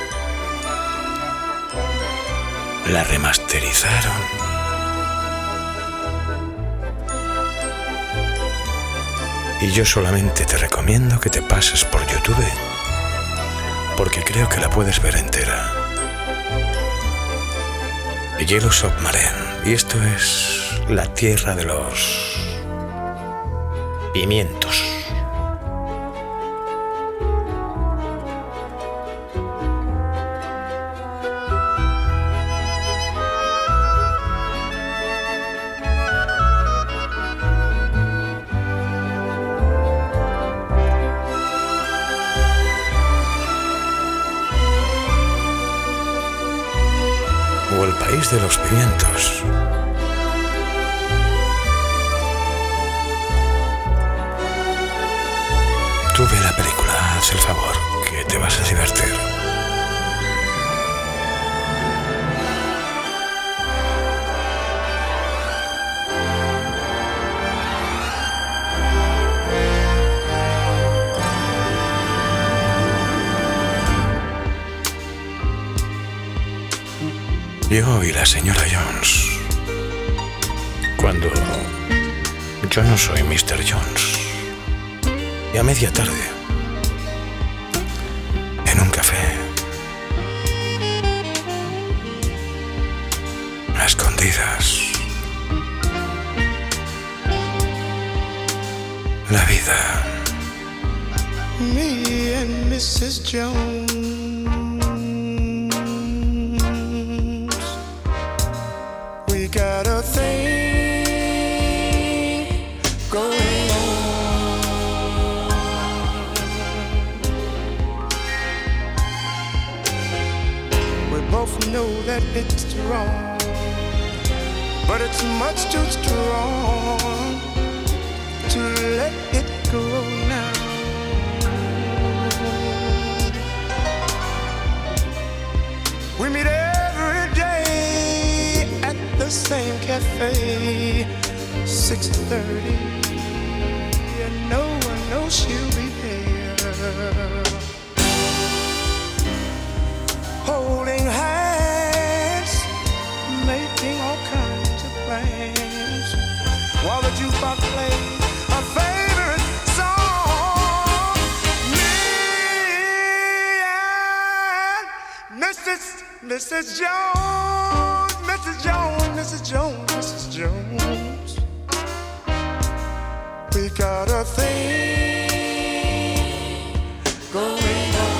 la remasterizaron. Y yo solamente te recomiendo que te pases por YouTube, porque creo que la puedes ver entera. Yellow Submarine. Y esto es la tierra de los pimientos. O el país de los pimientos. Tú ve la película, haz el favor, que te vas a divertir. Yo y la señora Jones. Cuando yo no soy mister Jones. Y a media tarde, en un café, a escondidas, la vida.
Me and missus Jones, we got a thing going on. We both know that it's wrong, but it's much too strong to let it go now. We meet every day at the same cafe, six thirty, and no one knows she'll be there. Holding hands, making all kinds of plans, while the jukebox plays a favorite song. Me and Missus Missus Jones, Missus Jones, Missus Jones, Missus Jones, we got a thing going on.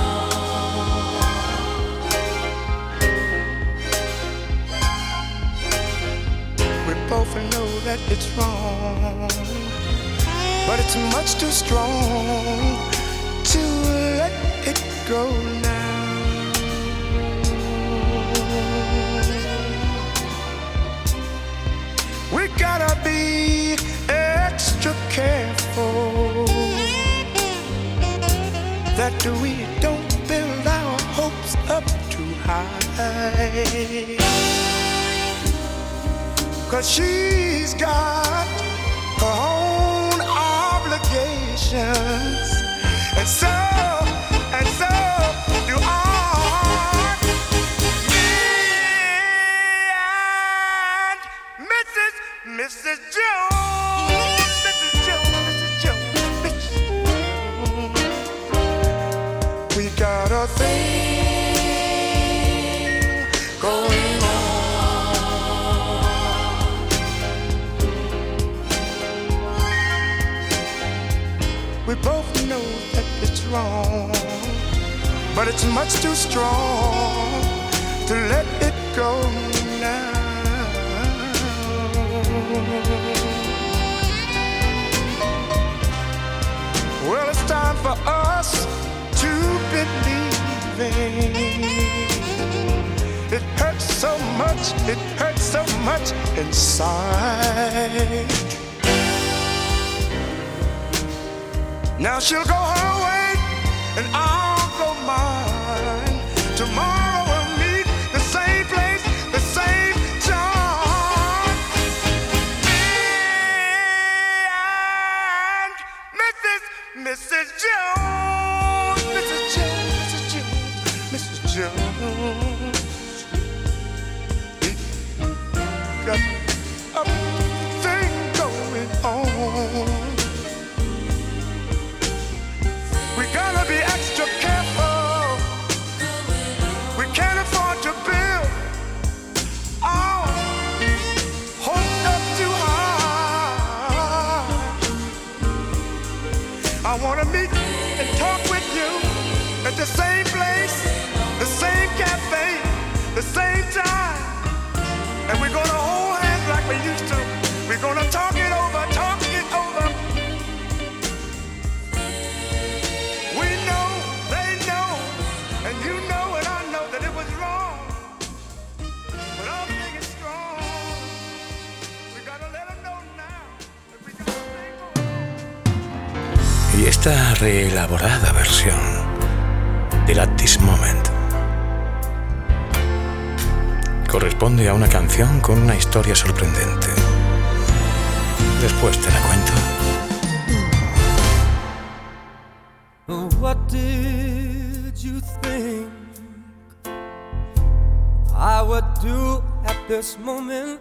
We both know that it's wrong, but it's much too strong to let it go now. We gotta be extra careful that we don't build our hopes up too high, 'cause she's got her own obligations, and so, and so do I. Missus Jones, Missus Jones, Missus Jones, Missus Jones, we got a thing going on.
but it's much too strong to let it go now. Well, it's time for us to believe it. It hurts so much, it hurts so much inside. Now she'll go her way and I'll go mine. Tomorrow we'll meet the same place, the same time. And Missus Missus Jones, Missus Jones, Missus Jones, Missus Jones. We got a thing going on. We gotta be extra careful. We can't afford to build our hopes up too high. I wanna meet and talk with you at the same place, the same cafe, the same time. And we're gonna hold hands like we used to. We're gonna talk it over, talk it over. We know, they know, and you know and I know that it was wrong. But our thing is strong. We gotta let them know now that we got to stay.
Y esta reelaborada versión de At This Moment corresponde a una canción con una historia sorprendente. Después te la cuento.
What did you think I would do at this moment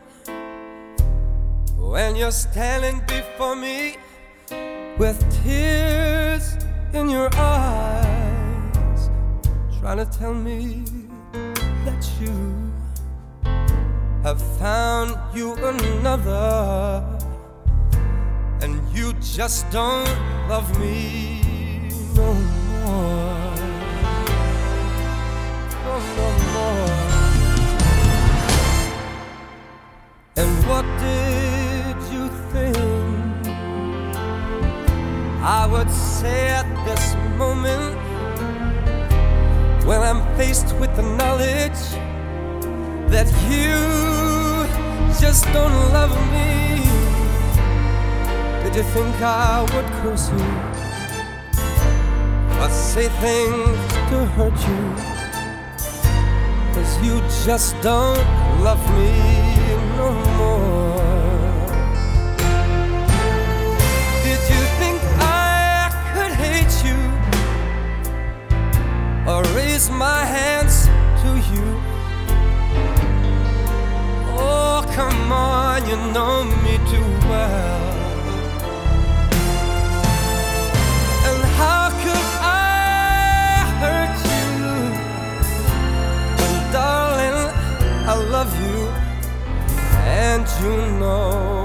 when you're standing before me with tears in your eyes, trying to tell me that you have found you another and you just don't love me no more, no, no more. And what did you think I would say at this moment when I'm faced with the knowledge that you just don't love me? Did you think I would curse you or say things to hurt you? 'Cause you just don't love me no more. Did you think I could hate you or raise my hands to you? Oh, come on, you know me too well. And how could I hurt you when, darling, I love you and you know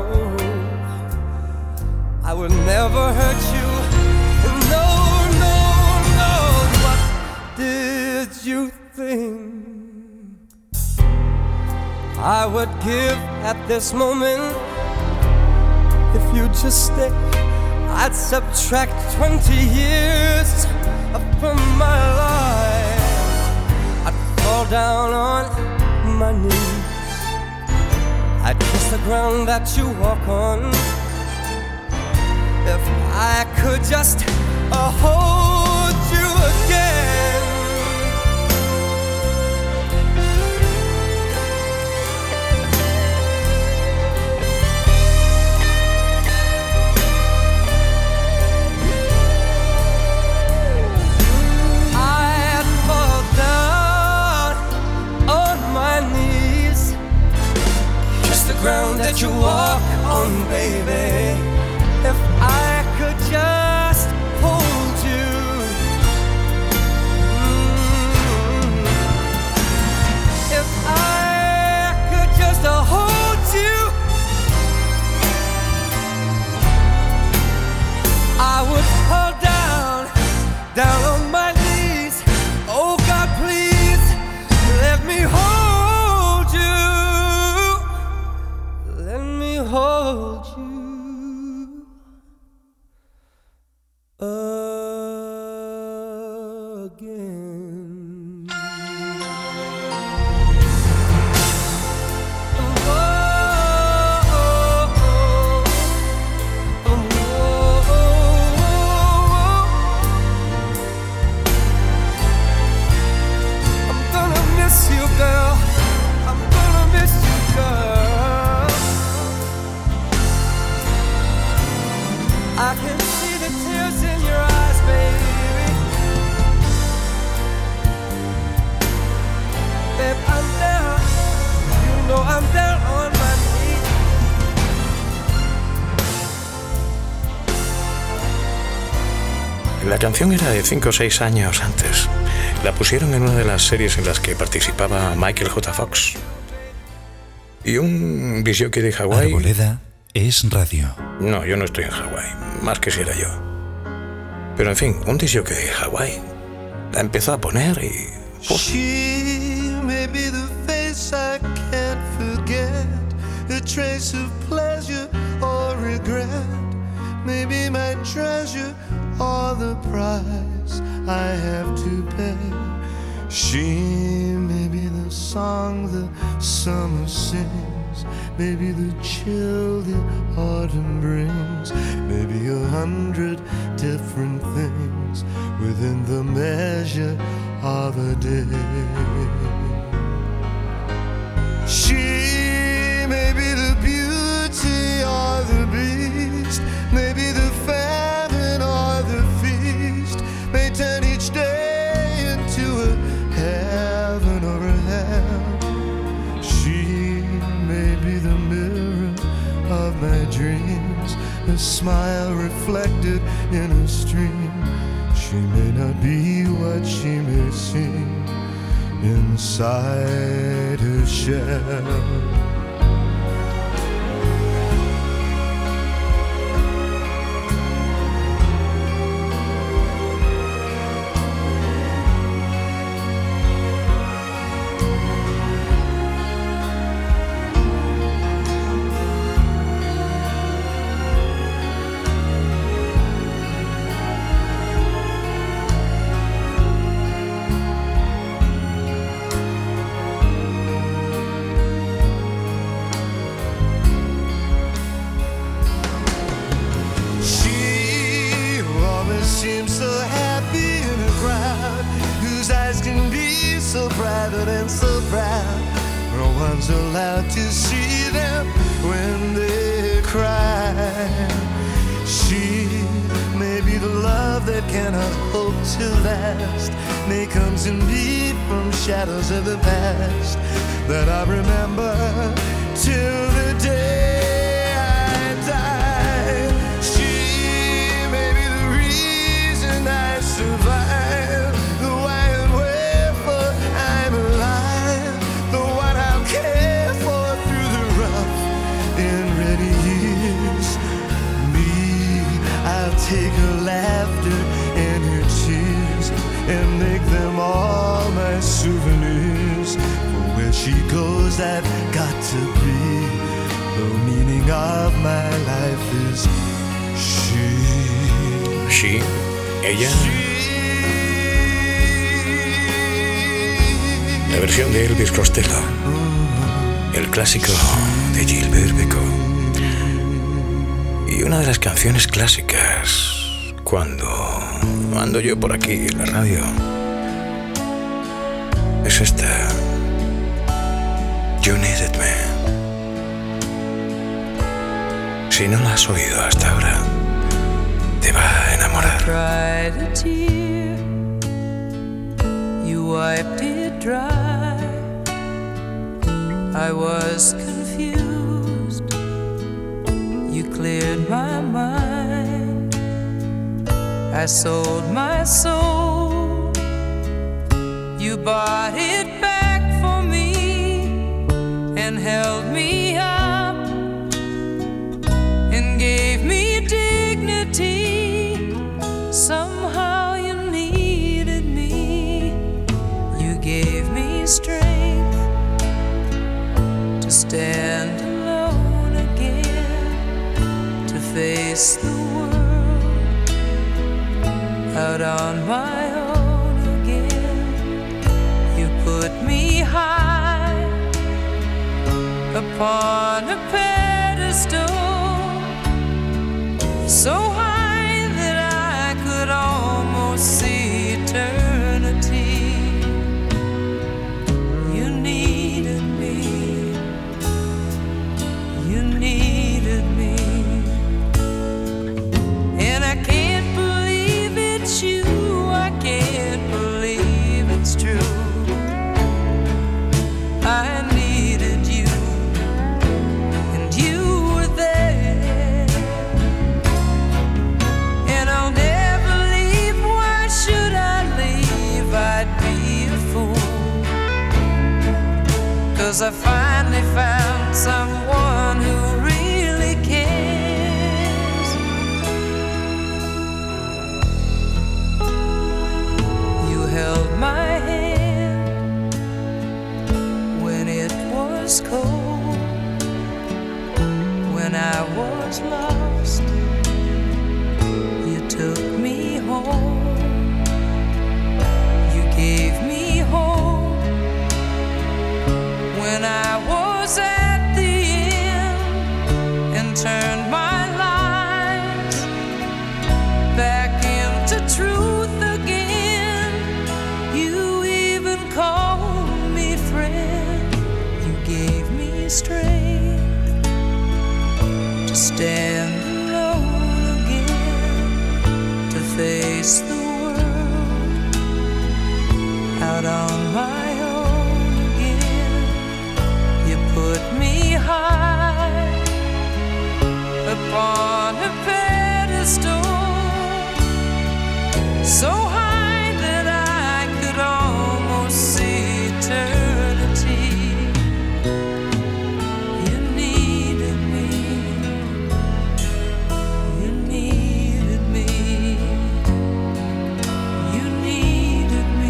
I would never hurt you. No, no, no. What did you think I would give at this moment if you just stay? I'd subtract twenty years from my life. I'd fall down on my knees. I'd kiss the ground that you walk on. If I could just uh, hold you again. I'd fall down on my knees, kiss the ground that you walk on, baby. If I could just hold you, mm. If I could just uh, hold you, I would fall down, down on my knees. Oh, hold you again. Oh, oh, oh, oh, oh. I'm gonna miss you, girl. I'm gonna miss you, girl. I can see the tears in your eyes, baby. Babe, I'm down. You know I'm down on my knees.
La canción era de cinco o seis años antes. La pusieron en una de las series en las que participaba Michael J. Fox. Y un disjockey de Hawái...
Arboleda es radio.
No, yo no estoy en Hawái, más quisiera yo. Pero en fin, un disjockey de Hawái la empezó a poner y... ¡puf!
She may be the face I can't forget, a trace of pleasure or regret, maybe my treasure or the price I have to pay. She may be the song the summer sings, maybe the chill the autumn brings, maybe a hundred different things within the measure of a day. She may be the beauty or the beast, maybe the famine or the feast, may turn each day into a heaven or a hell. She may be the mirror of my dreams, a smile reflected in a stream. She may not be what she may seem inside her shell. Allowed to see them when they cry. She may be the love that cannot hope to last, may comes in me from shadows of the past that I remember till the day I die. She may be the reason I survive, the why and wherefore I'm alive, the one I'll care for through the rough and ready years. Me, I'll take her laughter and her tears and make them all my souvenirs. For where she goes, I've got to be. The meaning of my life is she.
She, ella. La versión de Elvis Costello, el clásico de Gilbert Bécaud. Y una de las canciones clásicas cuando ando yo por aquí en la radio es esta, You Needed Me. Si no la has oído hasta ahora, te va a enamorar.
Cried a tear, you wiped it dry. I was confused, you cleared my mind. I sold my soul, you bought it back for me and held me up and gave me dignity. Somehow you needed me, you gave me strength to stand alone again. face the world out on my own again. You put me high upon a pedestal, so high that I could almost see eternity. You needed me, you needed me, and I can't believe it's you, I can't believe it's true. I needed you, and you were there, and I'll never leave. Why should I leave? I'd be a fool, 'cause I finally found someone who really cares. You held my hand when it was cold, when I was lost. You took me home, you gave me hope when I was at the end, and turned my lives back into truth again. You even called me friend, you gave me strength to stand alone again, to face the world out on my own again. You put me high upon a pedestal, so high that I could almost see eternity. You needed me, you needed me, you needed me,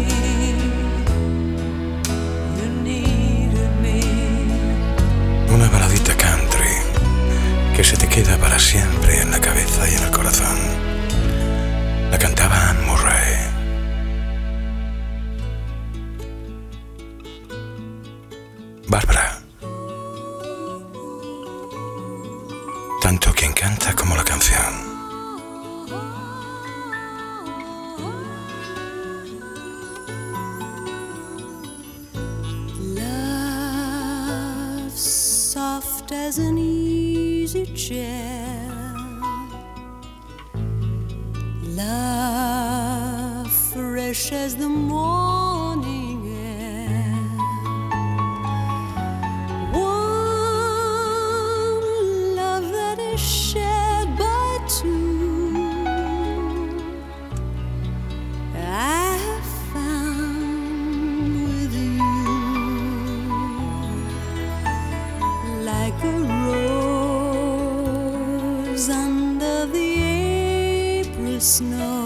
you needed me.
Una baladita country que se te queda para siempre en la cabeza y en el corazón. La cantaba Anne Murray. Bárbara. Tanto quien canta como la canción.
Love soft as an easy chair, love fresh as the morning air, warm love that is shared by two. I have found with you, like a rose under the April snow.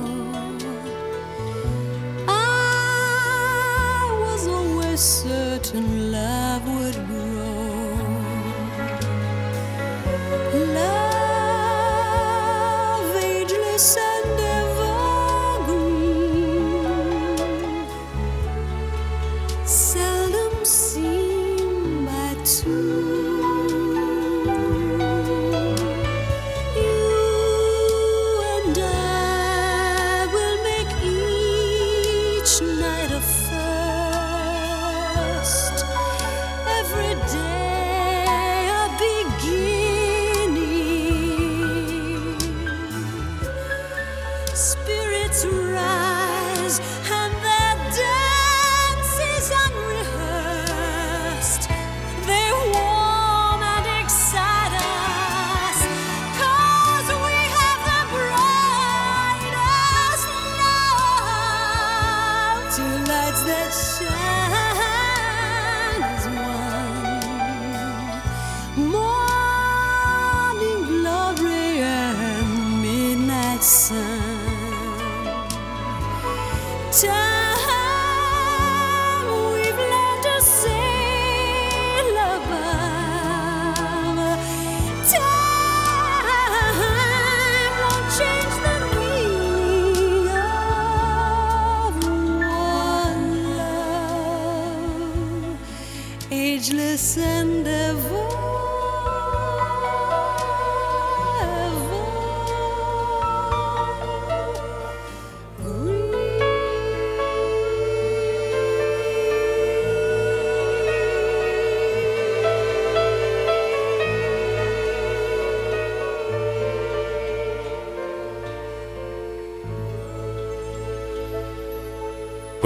I was always certain love would grow. Love ageless and evergreen, seldom seen by two. You and I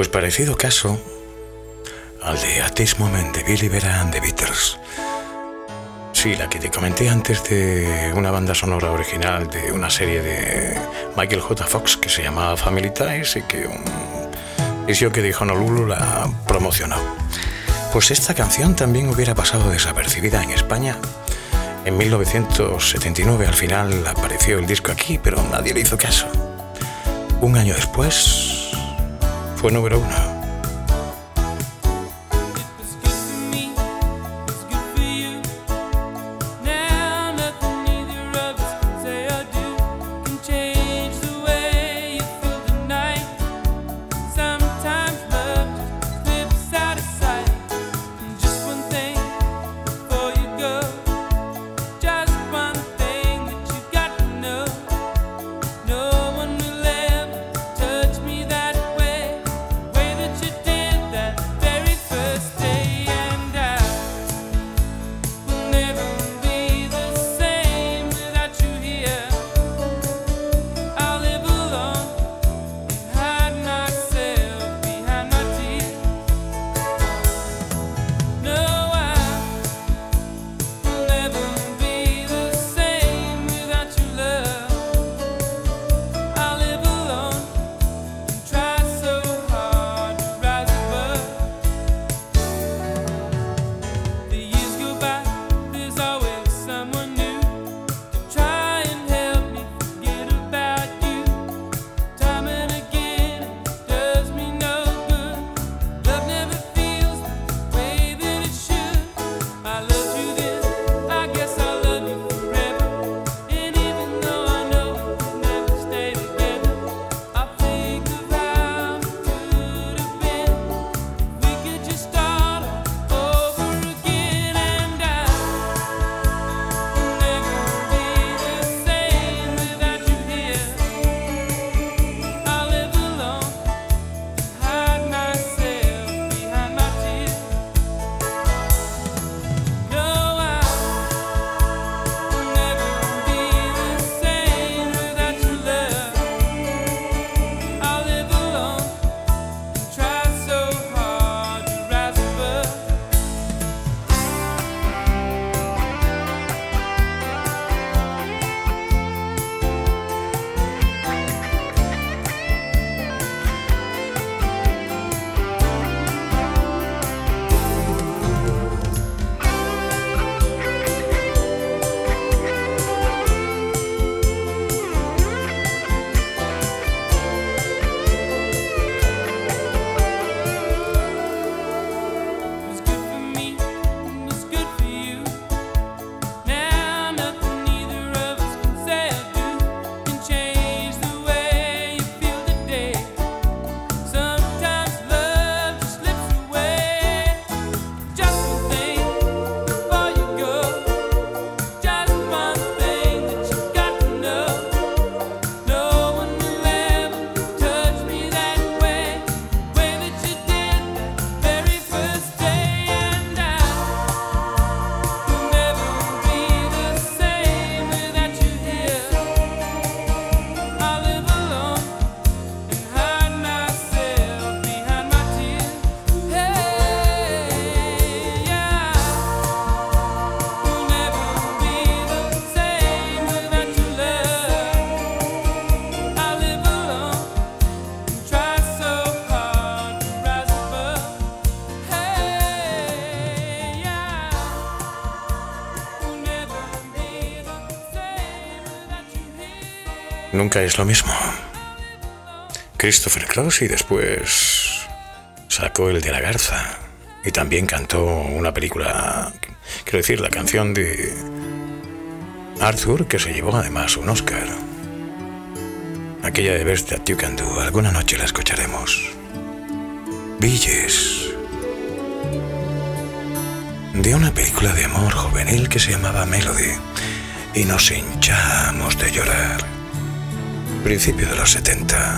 Pues parecido caso al de At This Moment de Billy Vera and the Beatles. Sí, la que te comenté antes, de una banda sonora original de una serie de Michael J. Fox que se llamaba Family Ties y que un disco que dijo Honolulu la promocionó. Pues esta canción también hubiera pasado desapercibida en España. En mil novecientos setenta y nueve al final apareció el disco aquí, pero nadie le hizo caso. Un año después fue número uno. Nunca es lo mismo. Christopher Cross, y después sacó el de la Garza y también cantó una película, quiero decir, la canción de Arthur, que se llevó además un Oscar. Aquella de Best That You Can Do, alguna noche la escucharemos. Bee Gees, de una película de amor juvenil que se llamaba Melody, y nos hinchamos de llorar. Principio de los setenta.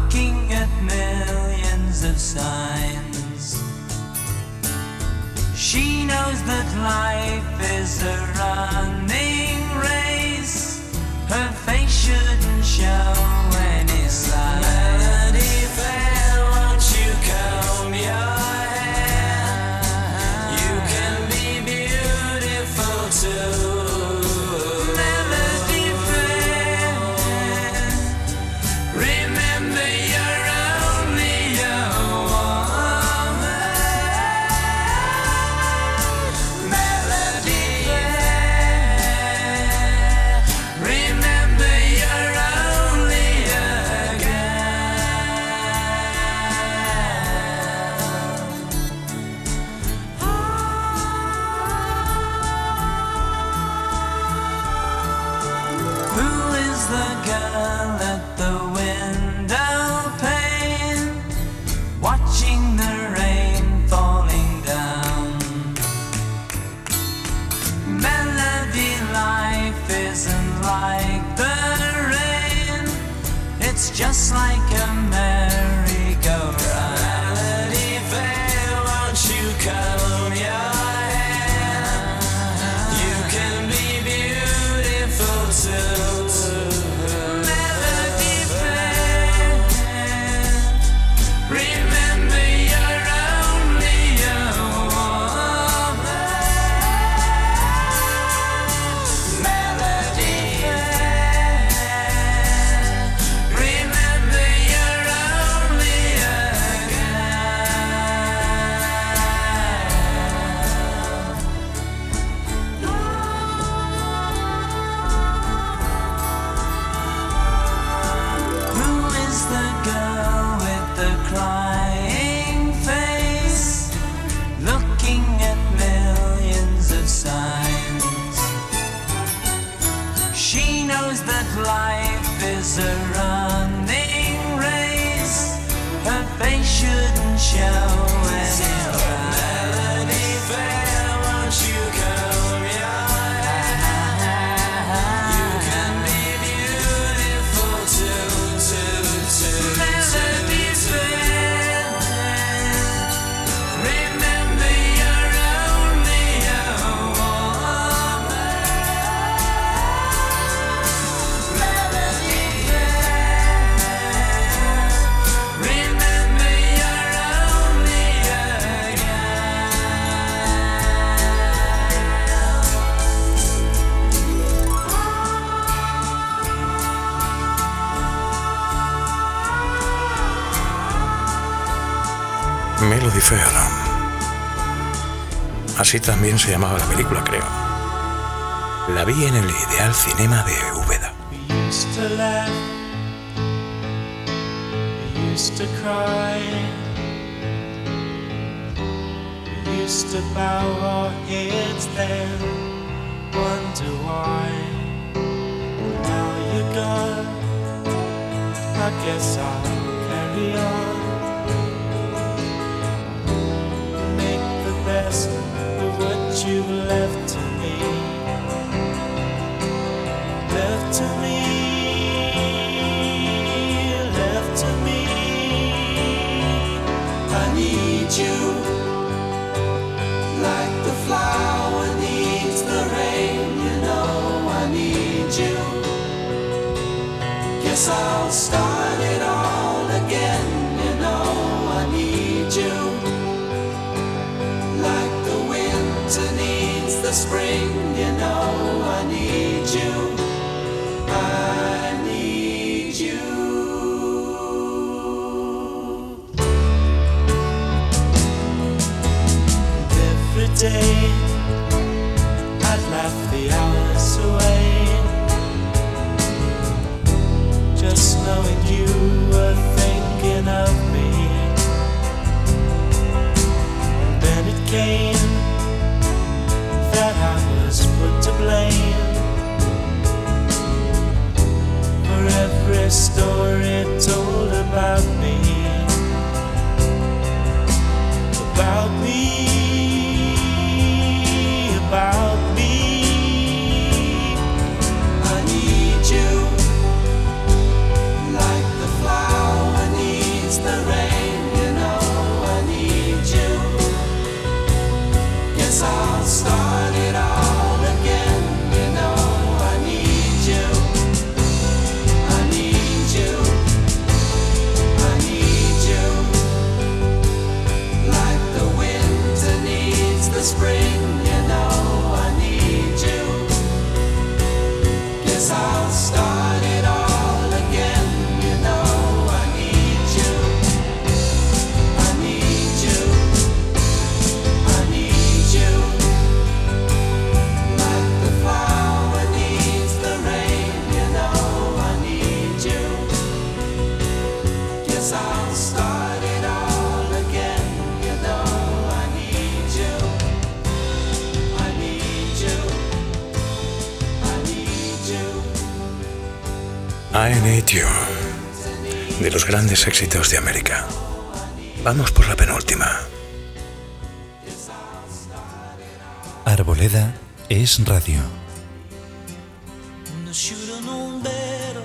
Signs.
She knows that life is a running race. Her face shouldn't show any sign. Melody fair, won't you comb your hair? You can be beautiful too. Melody fair, remember you're only a woman. Melody fair, remember you're only a Who is the girl at the window pane, watching the rain falling down? Melody, life isn't like the rain, it's just like a merry-go-round. Melody fair, won't you comb your hair? You can be beautiful too. Melody fair, remember you're only a woman. Melody fair, remember you're only a Who is the girl with the crying face, looking at millions of signs? She knows that life is a running race. Her face shouldn't show any sign. Melody fair, won't you comb your hair? You can be beautiful too, too, too. Melody fair, remember you're only a woman. Melody fair, remember you're only a
Melody Fair. Así también se llamaba la película, creo. La vi en el Ideal Cinema de Úbeda.
We used to laugh, we used to cry, we used to bow our heads then, wonder why. Now you're gone, I guess I'll carry on. Make the best of what you've left to me. Left to me, left to me.
I need you like the flower needs the rain. You know I need you. Guess I'll start it all again. You know I need you like the winter needs the spring.
I'll start it all again. You know I need you. I need you. I need you.
I Need You, de los grandes éxitos de América. Vamos por la penúltima.
Arboleda es radio.
I should've known better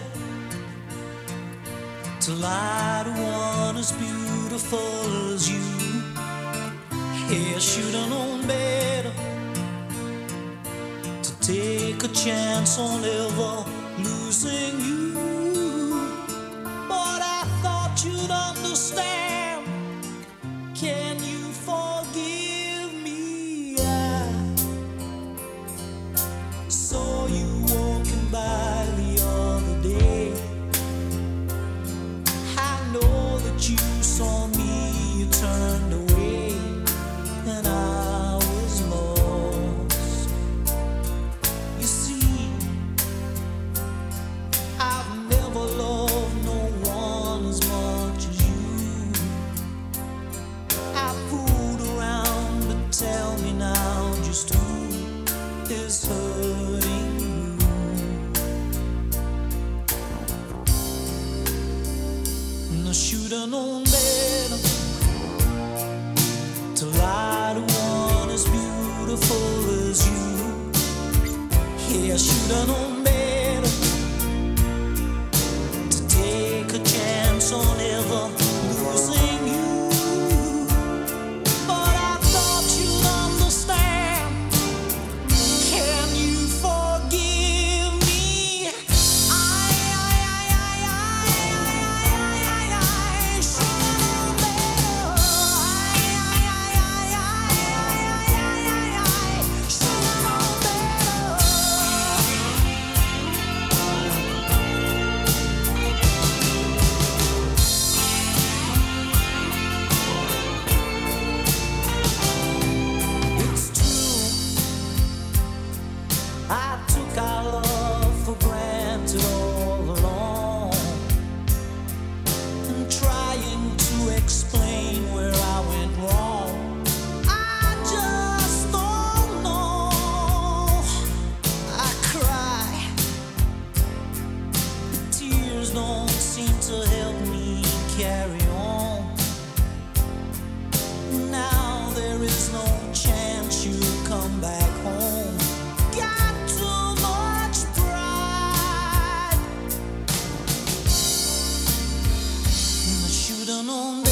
to lie to one as beautiful as you. Yeah, I should've known better to take a chance on ever losing you. But I thought you'd understand. Can you forgive me? I saw you walking by the other day. I know that you saw me, you turned away, and I was lost. You see, I've never loved no one as much as you. I fooled around, but tell me now just who is hurting you. And I should've known better to lie to one as beautiful as you. Yeah, I should've known better to take a chance on ever losing you. But I thought you'd understand. Can you forgive me? I, I, I, I, I, I, I, I should've known better. I, I, I, I, I, I, I, I should've known better. It's true, I took our love for granted all along, and trying to explain where I went wrong. I just don't know. I cry, but tears don't seem to help me carry on. Now there is no chance you'll come back home. Got too much pride. I should've known